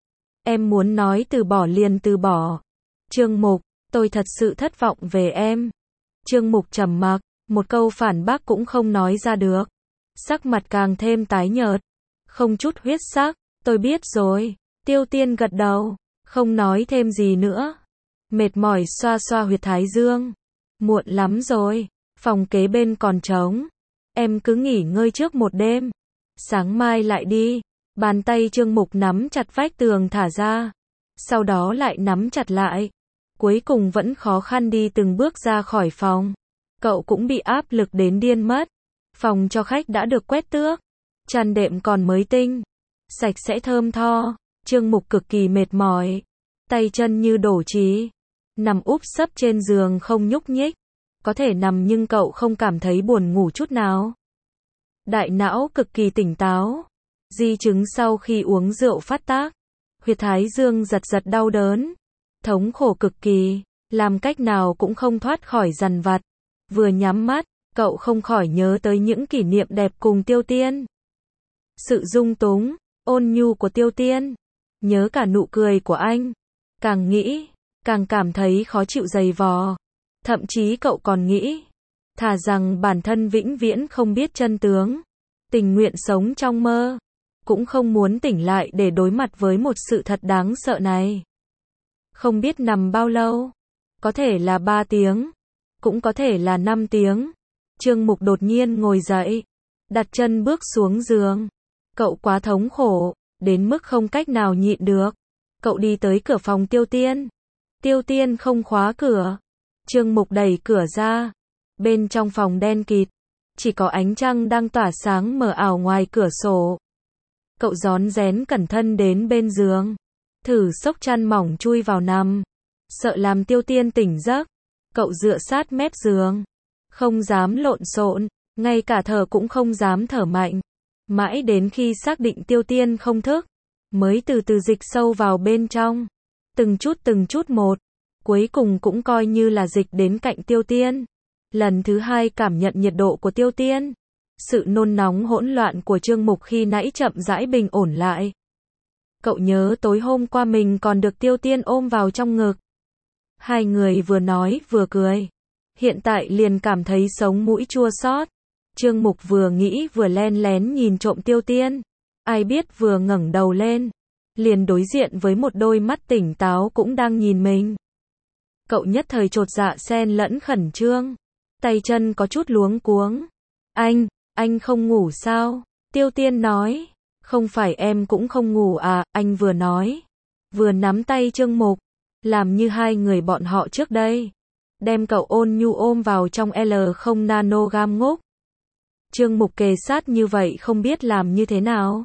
Em muốn nói từ bỏ liền từ bỏ. Trương Mục, tôi thật sự thất vọng về em. Trương Mục trầm mặc, một câu phản bác cũng không nói ra được. Sắc mặt càng thêm tái nhợt, không chút huyết sắc. Tôi biết rồi. Tiêu Tiên gật đầu, không nói thêm gì nữa. Mệt mỏi xoa xoa huyệt thái dương. Muộn lắm rồi, phòng kế bên còn trống. Em cứ nghỉ ngơi trước một đêm. Sáng mai lại đi. Bàn tay Trương Mục nắm chặt vách tường thả ra. Sau đó lại nắm chặt lại. Cuối cùng vẫn khó khăn đi từng bước ra khỏi phòng. Cậu cũng bị áp lực đến điên mất. Phòng cho khách đã được quét tước. Chăn đệm còn mới tinh. Sạch sẽ thơm tho. Trương Mục cực kỳ mệt mỏi. Tay chân như đổ trì. Nằm úp sấp trên giường không nhúc nhích. Có thể nằm nhưng cậu không cảm thấy buồn ngủ chút nào. Đại não cực kỳ tỉnh táo. Di chứng sau khi uống rượu phát tác. Huyệt thái dương giật giật đau đớn. Thống khổ cực kỳ. Làm cách nào cũng không thoát khỏi dằn vặt. Vừa nhắm mắt, cậu không khỏi nhớ tới những kỷ niệm đẹp cùng Tiêu Tiên. Sự dung túng, ôn nhu của Tiêu Tiên. Nhớ cả nụ cười của anh. Càng nghĩ, càng cảm thấy khó chịu dày vò. Thậm chí cậu còn nghĩ, thà rằng bản thân vĩnh viễn không biết chân tướng, tình nguyện sống trong mơ, cũng không muốn tỉnh lại để đối mặt với một sự thật đáng sợ này. Không biết nằm bao lâu, có thể là 3 tiếng, cũng có thể là 5 tiếng. Trương Mục đột nhiên ngồi dậy, đặt chân bước xuống giường. Cậu quá thống khổ, đến mức không cách nào nhịn được. Cậu đi tới cửa phòng Tiêu Tiên. Tiêu Tiên không khóa cửa. Trương Mục đẩy cửa ra. Bên trong phòng đen kịt, chỉ có ánh trăng đang tỏa sáng mờ ảo ngoài cửa sổ. Cậu rón rén cẩn thận đến bên giường, thử xốc chăn mỏng chui vào nằm. Sợ làm Tiêu Tiên tỉnh giấc, cậu dựa sát mép giường, không dám lộn xộn, ngay cả thở cũng không dám thở mạnh. Mãi đến khi xác định Tiêu Tiên không thức, mới từ từ dịch sâu vào bên trong. Từng chút một, cuối cùng cũng coi như là dịch đến cạnh Tiêu Tiên. Lần thứ 2 cảm nhận nhiệt độ của Tiêu Tiên. Sự nôn nóng hỗn loạn của Trương Mục khi nãy chậm rãi bình ổn lại. Cậu nhớ tối hôm qua mình còn được Tiêu Tiên ôm vào trong ngực. Hai người vừa nói vừa cười. Hiện tại liền cảm thấy sống mũi chua xót. Trương Mục vừa nghĩ vừa len lén nhìn trộm Tiêu Tiên. Ai biết vừa ngẩng đầu lên, liền đối diện với một đôi mắt tỉnh táo cũng đang nhìn mình. Cậu nhất thời chột dạ xen lẫn khẩn trương. Tay chân có chút luống cuống. Anh không ngủ sao? Tiêu Tiên nói. Không phải em cũng không ngủ à? Anh vừa nói, vừa nắm tay Trương Mục, làm như hai người bọn họ trước đây. Đem cậu ôn nhu ôm vào trong L0 nanogam ngốc. Trương Mục kề sát như vậy không biết làm như thế nào.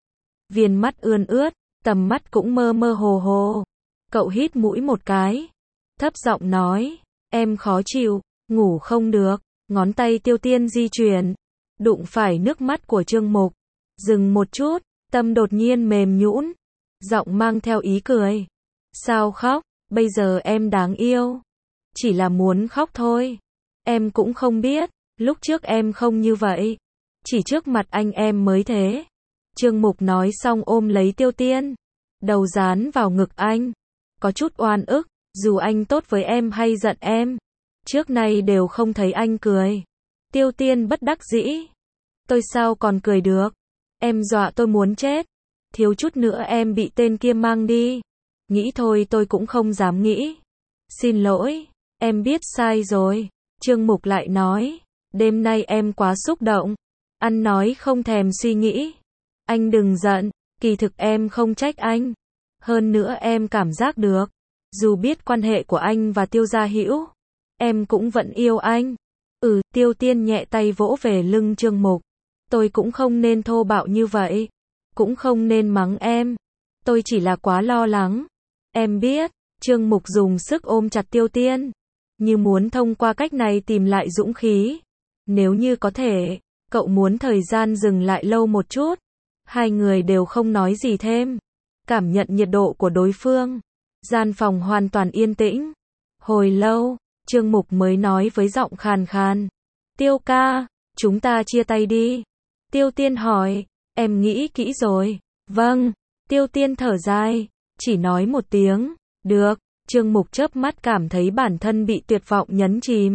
Viền mắt ươn ướt, tầm mắt cũng mơ mơ hồ hồ. Cậu hít mũi một cái, thấp giọng nói, em khó chịu, ngủ không được. Ngón tay Tiêu Tiên di chuyển, đụng phải nước mắt của Trương Mục. Dừng một chút, tâm đột nhiên mềm nhũn, giọng mang theo ý cười. Sao khóc, bây giờ em đáng yêu. Chỉ là muốn khóc thôi. Em cũng không biết, lúc trước em không như vậy. Chỉ trước mặt anh em mới thế. Trương Mục nói xong ôm lấy Tiêu Tiên, đầu dán vào ngực anh. Có chút oan ức, dù anh tốt với em hay giận em, trước nay đều không thấy anh cười. Tiêu Tiên bất đắc dĩ. Tôi sao còn cười được? Em dọa tôi muốn chết. Thiếu chút nữa em bị tên kia mang đi. Nghĩ thôi tôi cũng không dám nghĩ. Xin lỗi, em biết sai rồi. Trương Mục lại nói, đêm nay em quá xúc động. Ăn nói không thèm suy nghĩ. Anh đừng giận, kỳ thực em không trách anh. Hơn nữa em cảm giác được, dù biết quan hệ của anh và Tiêu Gia Hữu, em cũng vẫn yêu anh. Tiêu Tiên nhẹ tay vỗ về lưng Trương Mục. Tôi cũng không nên thô bạo như vậy. Cũng không nên mắng em. Tôi chỉ là quá lo lắng. Em biết. Trương Mục dùng sức ôm chặt Tiêu Tiên, như muốn thông qua cách này tìm lại dũng khí. Nếu như có thể, cậu muốn thời gian dừng lại lâu một chút. Hai người đều không nói gì thêm. Cảm nhận nhiệt độ của đối phương. Gian phòng hoàn toàn yên tĩnh. Hồi lâu, Trương Mục mới nói với giọng khàn khàn. Tiêu ca, chúng ta chia tay đi. Tiêu Tiên hỏi, em nghĩ kỹ rồi. Vâng. Tiêu Tiên thở dài, chỉ nói một tiếng. Được. Trương Mục chớp mắt cảm thấy bản thân bị tuyệt vọng nhấn chìm.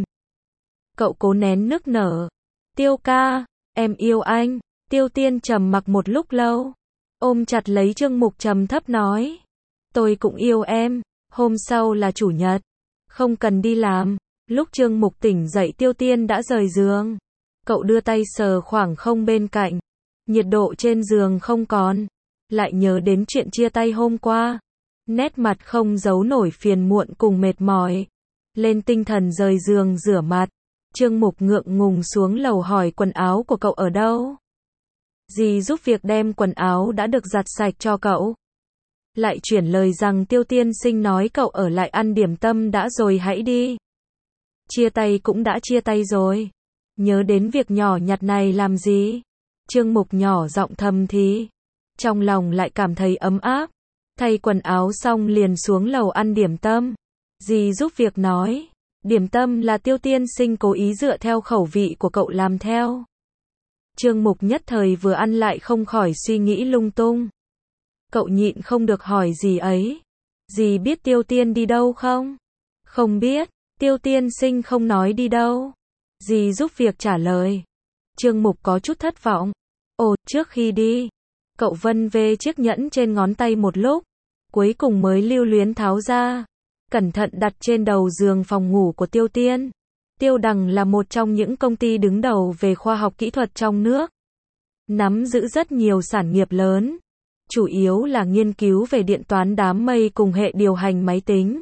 Cậu cố nén nức nở. Tiêu ca, em yêu anh. Tiêu Tiên trầm mặc một lúc lâu, ôm chặt lấy Trương Mục trầm thấp nói. Tôi cũng yêu em. Hôm sau là chủ nhật, không cần đi làm. Lúc Trương Mục tỉnh dậy Tiêu Tiên đã rời giường. Cậu đưa tay sờ khoảng không bên cạnh. Nhiệt độ trên giường không còn. Lại nhớ đến chuyện chia tay hôm qua. Nét mặt không giấu nổi phiền muộn cùng mệt mỏi. Lên tinh thần rời giường rửa mặt. Trương Mục ngượng ngùng xuống lầu hỏi quần áo của cậu ở đâu. Dì giúp việc đem quần áo đã được giặt sạch cho cậu. Lại chuyển lời rằng Tiêu tiên sinh nói cậu ở lại ăn điểm tâm đã rồi hãy đi. Chia tay cũng đã chia tay rồi. Nhớ đến việc nhỏ nhặt này làm gì? Trương Mục nhỏ giọng thầm thì. Trong lòng lại cảm thấy ấm áp. Thay quần áo xong liền xuống lầu ăn điểm tâm. Dì giúp việc nói. Điểm tâm là Tiêu tiên sinh cố ý dựa theo khẩu vị của cậu làm theo. Trương Mục nhất thời vừa ăn lại không khỏi suy nghĩ lung tung. Cậu nhịn không được hỏi gì ấy. Dì biết Tiêu Tiên đi đâu không? Không biết, Tiêu Tiên sinh không nói đi đâu. Dì giúp việc trả lời. Trương Mục có chút thất vọng. Ồ, trước khi đi, cậu vân vê chiếc nhẫn trên ngón tay một lúc, cuối cùng mới lưu luyến tháo ra, cẩn thận đặt trên đầu giường phòng ngủ của Tiêu Tiên. Tiêu Đằng là một trong những công ty đứng đầu về khoa học kỹ thuật trong nước, nắm giữ rất nhiều sản nghiệp lớn, chủ yếu là nghiên cứu về điện toán đám mây cùng hệ điều hành máy tính,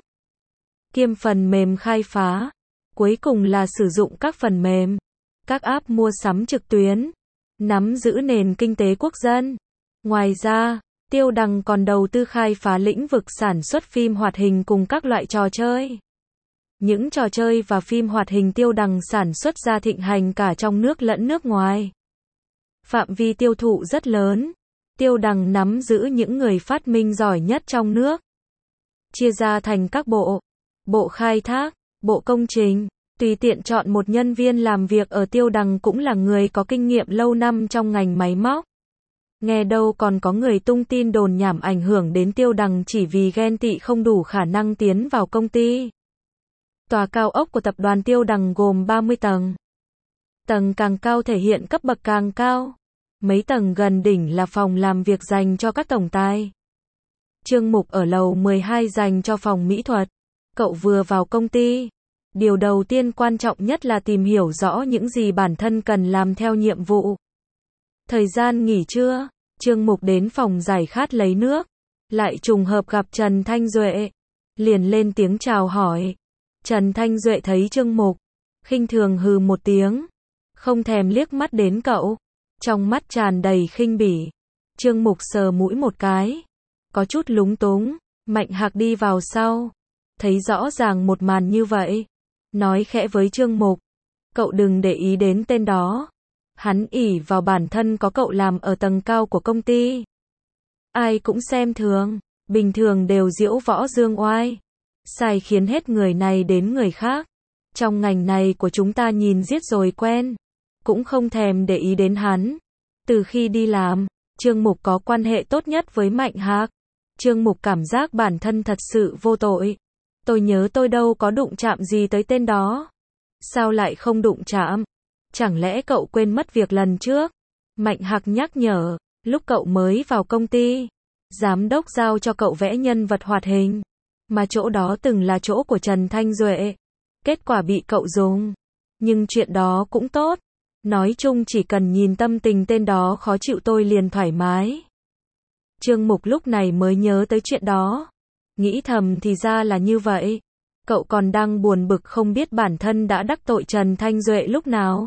kiêm phần mềm khai phá, cuối cùng là sử dụng các phần mềm, các app mua sắm trực tuyến, nắm giữ nền kinh tế quốc dân. Ngoài ra, Tiêu Đằng còn đầu tư khai phá lĩnh vực sản xuất phim hoạt hình cùng các loại trò chơi. Những trò chơi và phim hoạt hình Tiêu Đằng sản xuất ra thịnh hành cả trong nước lẫn nước ngoài. Phạm vi tiêu thụ rất lớn. Tiêu Đằng nắm giữ những người phát minh giỏi nhất trong nước. Chia ra thành các bộ, bộ khai thác, bộ công trình, tùy tiện chọn một nhân viên làm việc ở Tiêu Đằng cũng là người có kinh nghiệm lâu năm trong ngành máy móc. Nghe đâu còn có người tung tin đồn nhảm ảnh hưởng đến Tiêu Đằng chỉ vì ghen tị không đủ khả năng tiến vào công ty. Tòa cao ốc của tập đoàn Tiêu Đằng gồm 30 tầng. Tầng càng cao thể hiện cấp bậc càng cao. Mấy tầng gần đỉnh là phòng làm việc dành cho các tổng tài. Trương Mục ở lầu 12 dành cho phòng mỹ thuật. Cậu vừa vào công ty. Điều đầu tiên quan trọng nhất là tìm hiểu rõ những gì bản thân cần làm theo nhiệm vụ. Thời gian nghỉ trưa, Trương Mục đến phòng giải khát lấy nước. Lại trùng hợp gặp Trần Thanh Duệ. Liền lên tiếng chào hỏi. Trần Thanh Duệ thấy Trương Mục, khinh thường hừ một tiếng. Không thèm liếc mắt đến cậu. Trong mắt tràn đầy khinh bỉ. Trương Mục sờ mũi một cái. Có chút lúng túng. Mạnh Hạc đi vào sau. Thấy rõ ràng một màn như vậy. Nói khẽ với Trương Mục. Cậu đừng để ý đến tên đó. Hắn ỷ vào bản thân có cậu làm ở tầng cao của công ty. Ai cũng xem thường. Bình thường đều diễu võ dương oai. Sai khiến hết người này đến người khác. Trong ngành này của chúng ta nhìn giết rồi quen. Cũng không thèm để ý đến hắn. Từ khi đi làm, Trương Mục có quan hệ tốt nhất với Mạnh Hạc. Trương Mục cảm giác bản thân thật sự vô tội. Tôi nhớ tôi đâu có đụng chạm gì tới tên đó. Sao lại không đụng chạm? Chẳng lẽ cậu quên mất việc lần trước? Mạnh Hạc nhắc nhở, lúc cậu mới vào công ty, giám đốc giao cho cậu vẽ nhân vật hoạt hình. Mà chỗ đó từng là chỗ của Trần Thanh Duệ. Kết quả bị cậu dùng. Nhưng chuyện đó cũng tốt. Nói chung chỉ cần nhìn tâm tình tên đó khó chịu tôi liền thoải mái. Trương Mục lúc này mới nhớ tới chuyện đó. Nghĩ thầm thì ra là như vậy. Cậu còn đang buồn bực không biết bản thân đã đắc tội Trần Thanh Duệ lúc nào.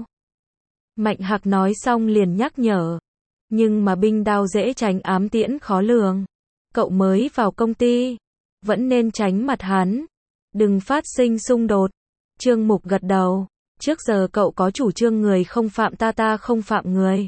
Mạnh Hạc nói xong liền nhắc nhở. Nhưng mà binh đao dễ tránh ám tiễn khó lường. Cậu mới vào công ty. Vẫn nên tránh mặt hắn. Đừng phát sinh xung đột. Trương Mục gật đầu. Trước giờ cậu có chủ trương người không phạm ta không phạm người.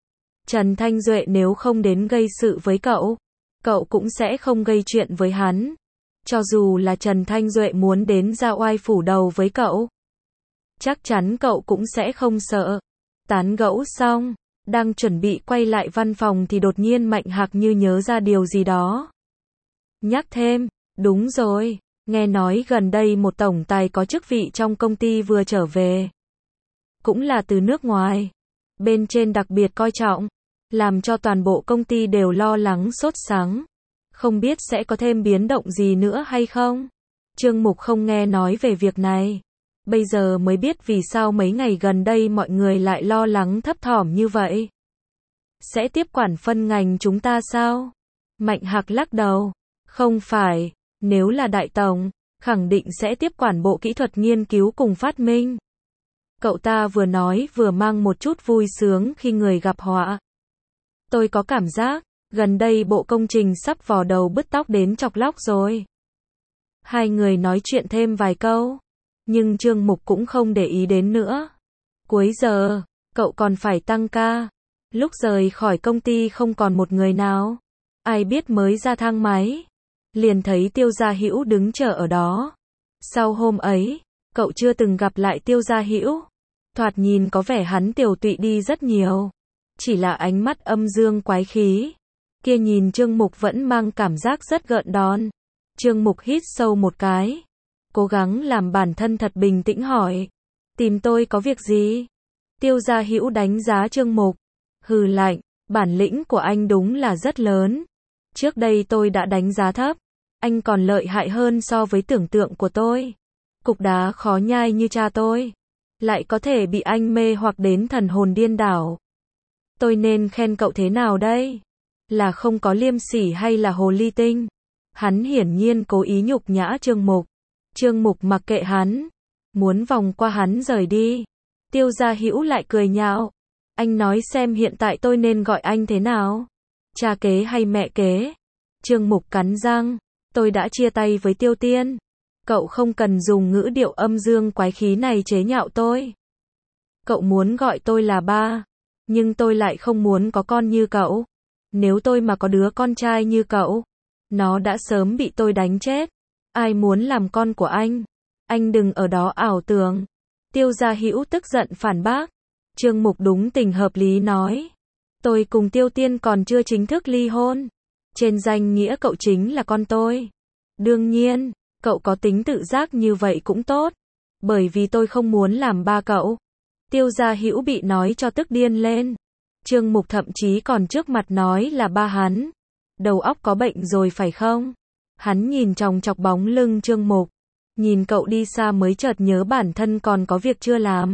Trần Thanh Duệ nếu không đến gây sự với cậu, cậu cũng sẽ không gây chuyện với hắn. Cho dù là Trần Thanh Duệ muốn đến ra oai phủ đầu với cậu, chắc chắn cậu cũng sẽ không sợ. Tán gẫu xong, đang chuẩn bị quay lại văn phòng thì đột nhiên Mạnh Hạc như nhớ ra điều gì đó. Nhắc thêm, đúng rồi. Nghe nói gần đây một tổng tài có chức vị trong công ty vừa trở về. Cũng là từ nước ngoài. Bên trên đặc biệt coi trọng. Làm cho toàn bộ công ty đều lo lắng sốt sắng. Không biết sẽ có thêm biến động gì nữa hay không? Trương Mục không nghe nói về việc này. Bây giờ mới biết vì sao mấy ngày gần đây mọi người lại lo lắng thấp thỏm như vậy. Sẽ tiếp quản phân ngành chúng ta sao? Mạnh Hạc lắc đầu. Không phải. Nếu là đại tổng, khẳng định sẽ tiếp quản bộ kỹ thuật nghiên cứu cùng phát minh. Cậu ta vừa nói vừa mang một chút vui sướng khi người gặp họa. Tôi có cảm giác, gần đây bộ công trình sắp vò đầu bứt tóc đến chọc lóc rồi. Hai người nói chuyện thêm vài câu, nhưng Trương Mục cũng không để ý đến nữa. Cuối giờ, cậu còn phải tăng ca. Lúc rời khỏi công ty không còn một người nào. Ai biết mới ra thang máy. Liền thấy Tiêu Gia Hữu đứng chờ ở đó. Sau hôm ấy, cậu chưa từng gặp lại Tiêu Gia Hữu. Thoạt nhìn có vẻ hắn tiều tụy đi rất nhiều. Chỉ là ánh mắt âm dương quái khí. Kia nhìn Trương Mục vẫn mang cảm giác rất gợn đòn. Trương Mục hít sâu một cái, cố gắng làm bản thân thật bình tĩnh hỏi. Tìm tôi có việc gì? Tiêu Gia Hữu đánh giá Trương Mục, hừ lạnh, bản lĩnh của anh đúng là rất lớn. Trước đây tôi đã đánh giá thấp, anh còn lợi hại hơn so với tưởng tượng của tôi. Cục đá khó nhai như cha tôi, lại có thể bị anh mê hoặc đến thần hồn điên đảo. Tôi nên khen cậu thế nào đây? Là không có liêm sỉ hay là hồ ly tinh? Hắn hiển nhiên cố ý nhục nhã Trương Mục. Trương Mục mặc kệ hắn, muốn vòng qua hắn rời đi. Tiêu Gia Hữu lại cười nhạo. Anh nói xem hiện tại tôi nên gọi anh thế nào? Cha kế hay mẹ kế? Trương Mục cắn răng. Tôi đã chia tay với Tiêu Tiên. Cậu không cần dùng ngữ điệu âm dương quái khí này chế nhạo tôi. Cậu muốn gọi tôi là ba, nhưng tôi lại không muốn có con như cậu. Nếu tôi mà có đứa con trai như cậu, nó đã sớm bị tôi đánh chết. Ai muốn làm con của anh? Anh đừng ở đó ảo tưởng. Tiêu Gia Hữu tức giận phản bác. Trương Mục đúng tình hợp lý nói. Tôi cùng Tiêu Tiên còn chưa chính thức ly hôn. Trên danh nghĩa cậu chính là con tôi. Đương nhiên, cậu có tính tự giác như vậy cũng tốt. Bởi vì tôi không muốn làm ba cậu. Tiêu Gia Hữu bị nói cho tức điên lên. Trương Mục thậm chí còn trước mặt nói là ba hắn. Đầu óc có bệnh rồi phải không? Hắn nhìn chòng chọc bóng lưng Trương Mục. Nhìn cậu đi xa mới chợt nhớ bản thân còn có việc chưa làm.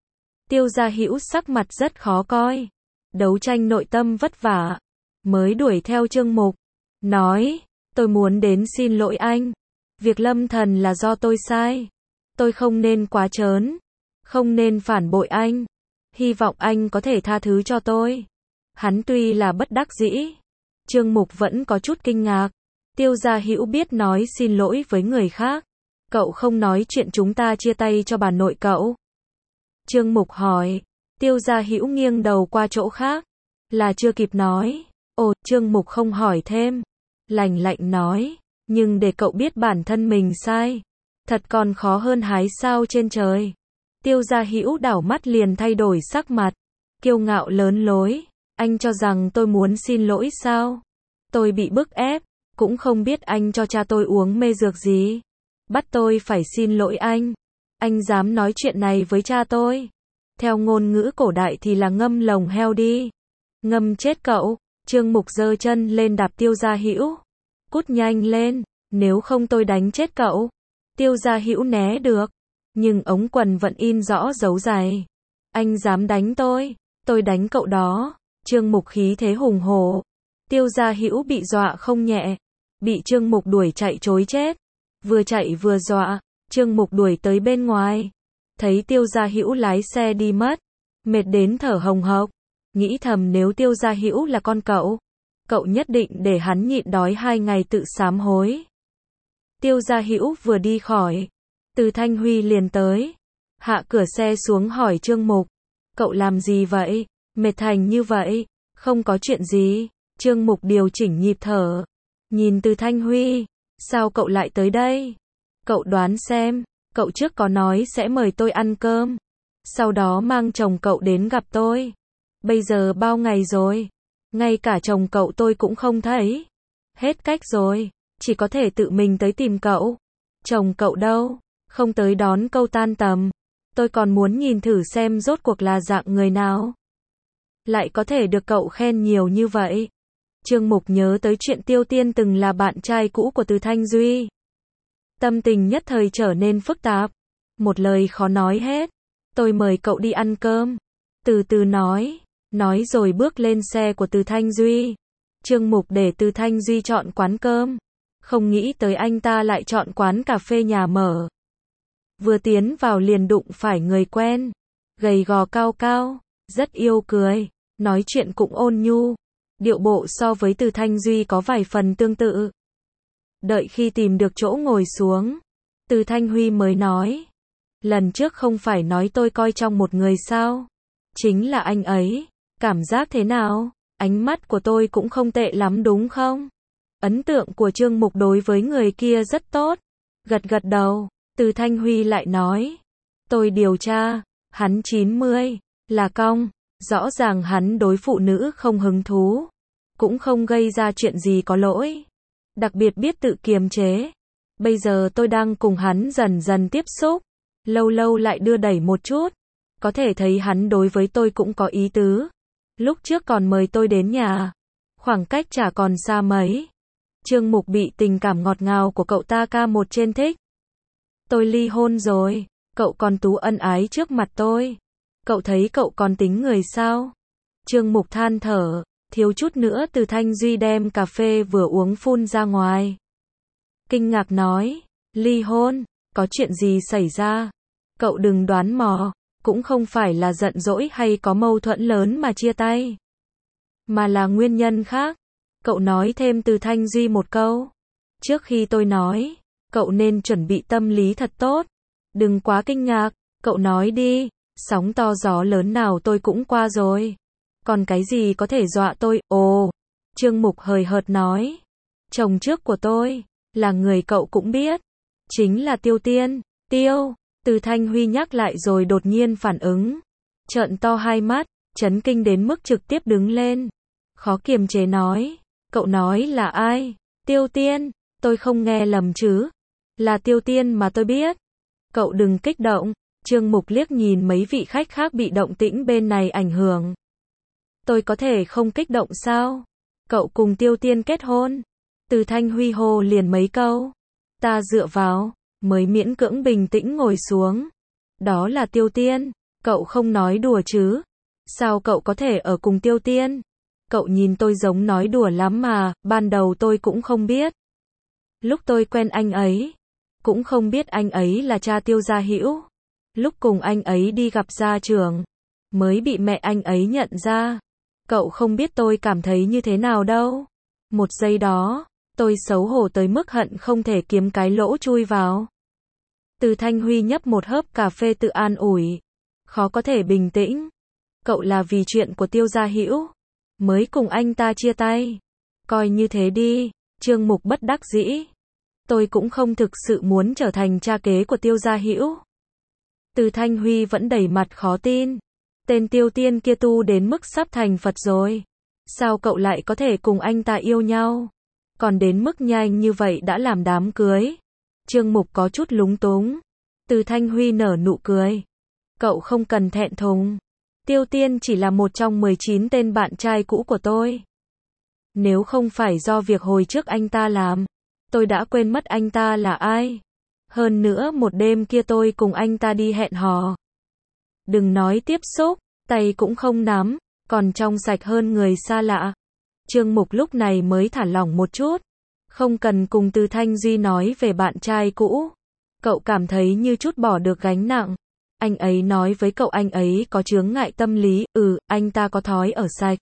Tiêu Gia Hữu sắc mặt rất khó coi. Đấu tranh nội tâm vất vả. Mới đuổi theo Trương Mục. Nói, tôi muốn đến xin lỗi anh. Việc Lâm Thần là do tôi sai. Tôi không nên quá trớn. Không nên phản bội anh. Hy vọng anh có thể tha thứ cho tôi. Hắn tuy là bất đắc dĩ. Trương Mục vẫn có chút kinh ngạc. Tiêu Gia Hữu biết nói xin lỗi với người khác. Cậu không nói chuyện chúng ta chia tay cho bà nội cậu. Trương Mục hỏi. Tiêu Gia Hữu nghiêng đầu qua chỗ khác. Là chưa kịp nói. Ồ, Trương Mục không hỏi thêm. Lạnh lạnh nói. Nhưng để cậu biết bản thân mình sai. Thật còn khó hơn hái sao trên trời. Tiêu Gia Hữu đảo mắt liền thay đổi sắc mặt. Kiêu ngạo lớn lối. Anh cho rằng tôi muốn xin lỗi sao? Tôi bị bức ép. Cũng không biết anh cho cha tôi uống mê dược gì. Bắt tôi phải xin lỗi anh. Anh dám nói chuyện này với cha tôi. Theo ngôn ngữ cổ đại thì là ngâm lồng heo đi. Ngâm chết cậu. Trương Mục giơ chân lên đạp Tiêu Gia Hữu. Cút nhanh lên, nếu không tôi đánh chết cậu. Tiêu Gia Hữu né được. Nhưng ống quần vẫn in rõ dấu giày. Anh dám đánh tôi đánh cậu đó. Trương Mục khí thế hùng hổ. Tiêu Gia Hữu bị dọa không nhẹ. Bị Trương Mục đuổi chạy trối chết. Vừa chạy vừa dọa. Trương Mục đuổi tới bên ngoài. Thấy Tiêu Gia Hữu lái xe đi mất. Mệt đến thở hồng hộc. Nghĩ thầm nếu Tiêu Gia Hữu là con cậu nhất định để hắn nhịn đói 2 ngày tự sám hối. Tiêu Gia Hữu vừa đi khỏi. Từ Thanh Huy liền tới. Hạ cửa xe xuống hỏi Trương Mục. Cậu làm gì vậy? Mệt thành như vậy. Không có chuyện gì. Trương Mục điều chỉnh nhịp thở. Nhìn Từ Thanh Huy. Sao cậu lại tới đây? Cậu đoán xem. Cậu trước có nói sẽ mời tôi ăn cơm. Sau đó mang chồng cậu đến gặp tôi. Bây giờ bao ngày rồi? Ngay cả chồng cậu tôi cũng không thấy. Hết cách rồi. Chỉ có thể tự mình tới tìm cậu. Chồng cậu đâu? Không tới đón câu tan tầm. Tôi còn muốn nhìn thử xem rốt cuộc là dạng người nào. Lại có thể được cậu khen nhiều như vậy. Trương Mục nhớ tới chuyện Tiêu Tiên từng là bạn trai cũ của Từ Thanh Duy. Tâm tình nhất thời trở nên phức tạp. Một lời khó nói hết. Tôi mời cậu đi ăn cơm. Từ từ nói. Nói rồi bước lên xe của Từ Thanh Duy. Trương Mục để Từ Thanh Duy chọn quán cơm. Không nghĩ tới anh ta lại chọn quán cà phê nhà mở. Vừa tiến vào liền đụng phải người quen. Gầy gò cao cao. Rất yêu cười. Nói chuyện cũng ôn nhu. Điệu bộ so với Từ Thanh Duy có vài phần tương tự. Đợi khi tìm được chỗ ngồi xuống. Từ Thanh Huy mới nói. Lần trước không phải nói tôi coi trọng một người sao? Chính là anh ấy. Cảm giác thế nào? Ánh mắt của tôi cũng không tệ lắm đúng không? Ấn tượng của Trương Mục đối với người kia rất tốt. Gật gật đầu. Từ Thanh Huy lại nói. Tôi điều tra. Hắn 90. Là cong. Rõ ràng hắn đối phụ nữ không hứng thú. Cũng không gây ra chuyện gì có lỗi. đặc biệt biết tự kiềm chế. Bây giờ tôi đang cùng hắn dần dần tiếp xúc, lâu lâu lại đưa đẩy một chút. Có thể thấy hắn đối với tôi cũng có ý tứ. Lúc trước còn mời tôi đến nhà. Khoảng cách chả còn xa mấy. Trương Mục bị tình cảm ngọt ngào của cậu ta ca một trên thích. Tôi ly hôn rồi, cậu còn tú ân ái trước mặt tôi. Cậu thấy cậu còn tính người sao? Trương Mục than thở, thiếu chút nữa Từ Thanh Duy đem cà phê vừa uống phun ra ngoài. Kinh ngạc nói, ly hôn, có chuyện gì xảy ra? Cậu đừng đoán mò, cũng không phải là giận dỗi hay có mâu thuẫn lớn mà chia tay. Mà là nguyên nhân khác. Cậu nói thêm Từ Thanh Duy một câu. Trước khi tôi nói, cậu nên chuẩn bị tâm lý thật tốt. Đừng quá kinh ngạc, cậu nói đi, sóng to gió lớn nào tôi cũng qua rồi. Còn cái gì có thể dọa tôi? Ồ, Trương Mục hời hợt nói. Chồng trước của tôi, là người cậu cũng biết. Chính là Tiêu Tiên, Tiêu. Từ Thanh Huy nhắc lại rồi đột nhiên phản ứng. Trợn to hai mắt, chấn kinh đến mức trực tiếp đứng lên. Khó kiềm chế nói. Cậu nói là ai? Tiêu Tiên, tôi không nghe lầm chứ? Là Tiêu Tiên mà tôi biết. Cậu đừng kích động. Trương Mục liếc nhìn mấy vị khách khác bị động tĩnh bên này ảnh hưởng. Tôi có thể không kích động sao? Cậu cùng Tiêu Tiên kết hôn. Từ Thanh Huy hô liền mấy câu. Ta dựa vào, mới miễn cưỡng bình tĩnh ngồi xuống. Đó là Tiêu Tiên, cậu không nói đùa chứ? Sao cậu có thể ở cùng Tiêu Tiên? Cậu nhìn tôi giống nói đùa lắm mà, ban đầu tôi cũng không biết. Lúc tôi quen anh ấy, cũng không biết anh ấy là cha Tiêu Gia Hữu. Lúc cùng anh ấy đi gặp gia trưởng, mới bị mẹ anh ấy nhận ra. Cậu không biết tôi cảm thấy như thế nào đâu. Một giây đó, tôi xấu hổ tới mức hận không thể kiếm cái lỗ chui vào. Từ Thanh Huy nhấp một hớp cà phê tự an ủi. Khó có thể bình tĩnh. Cậu là vì chuyện của Tiêu Gia Hữu mới cùng anh ta chia tay. Coi như thế đi. Trương Mục bất đắc dĩ. Tôi cũng không thực sự muốn trở thành cha kế của Tiêu Gia Hữu. Từ Thanh Huy vẫn đầy mặt khó tin. Tên Tiêu Tiên kia tu đến mức sắp thành Phật rồi. Sao cậu lại có thể cùng anh ta yêu nhau? Còn đến mức nhanh như vậy đã làm đám cưới. Trương Mục có chút lúng túng. Từ Thanh Huy nở nụ cười. Cậu không cần thẹn thùng. Tiêu Tiên chỉ là một trong 19 tên bạn trai cũ của tôi. Nếu không phải do việc hồi trước anh ta làm, tôi đã quên mất anh ta là ai. Hơn nữa một đêm kia tôi cùng anh ta đi hẹn hò. Đừng nói tiếp xúc, tay cũng không nắm, còn trong sạch hơn người xa lạ. Trương Mục lúc này mới thả lỏng một chút. Không cần cùng Từ Thanh Duy nói về bạn trai cũ. Cậu cảm thấy như chút bỏ được gánh nặng. Anh ấy nói với cậu anh ấy có chướng ngại tâm lý, anh ta có thói ở sạch.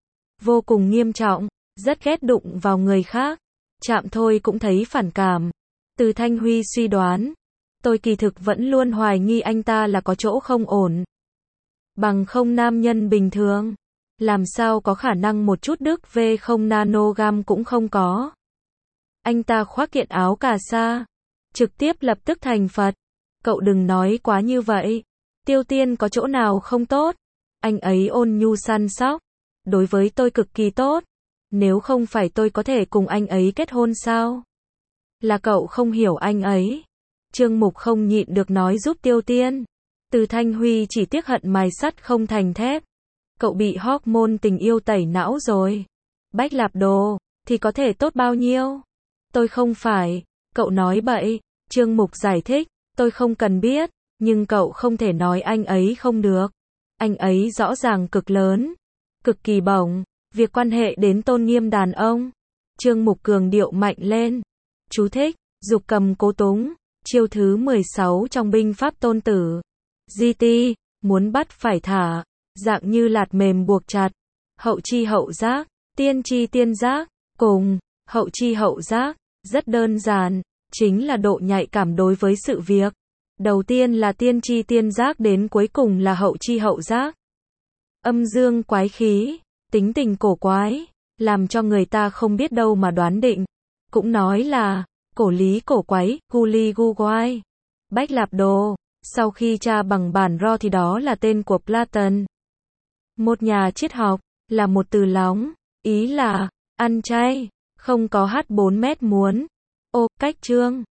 Vô cùng nghiêm trọng, rất ghét đụng vào người khác. Chạm thôi cũng thấy phản cảm. Từ Thanh Huy suy đoán. Tôi kỳ thực vẫn luôn hoài nghi anh ta là có chỗ không ổn. Bằng không nam nhân bình thường. Làm sao có khả năng một chút đức V0 nanogam cũng không có. Anh ta khoác kiện áo cà sa. Trực tiếp lập tức thành Phật. Cậu đừng nói quá như vậy. Tiêu Tiên có chỗ nào không tốt? Anh ấy ôn nhu săn sóc. Đối với tôi cực kỳ tốt. Nếu không phải tôi có thể cùng anh ấy kết hôn sao? Là cậu không hiểu anh ấy. Trương Mục không nhịn được nói giúp Tiêu Tiên. Từ Thanh Huy chỉ tiếc hận mài sắt không thành thép. Cậu bị hormone tình yêu tẩy não rồi. Bách Lạp Đồ, thì có thể tốt bao nhiêu? Tôi không phải. Cậu nói bậy. Trương Mục giải thích. Tôi không cần biết. Nhưng cậu không thể nói anh ấy không được. Anh ấy rõ ràng cực lớn. Cực kỳ bổng. Việc quan hệ đến tôn nghiêm đàn ông. Trương Mục cường điệu mạnh lên. Chú thích. Dục cầm cố túng. Chiêu thứ 16 trong binh pháp Tôn Tử. GT. Muốn bắt phải thả. Dạng như lạt mềm buộc chặt. Hậu chi hậu giác. Tiên chi tiên giác. Cùng. Hậu chi hậu giác. Rất đơn giản. Chính là độ nhạy cảm đối với sự việc. Đầu tiên là tiên chi tiên giác, đến cuối cùng là hậu chi hậu giác. Âm dương quái khí. Tính tình cổ quái. Làm cho người ta không biết đâu mà đoán định. Cũng nói là cổ lý cổ quái, gu li gu quái. Bách Lạp Đồ. Sau khi tra bằng bản Ro thì đó là tên của Platon. Một nhà triết học. Là một từ lóng. Ý là ăn chay. Không có H4 mét muốn. Ô, cách chương.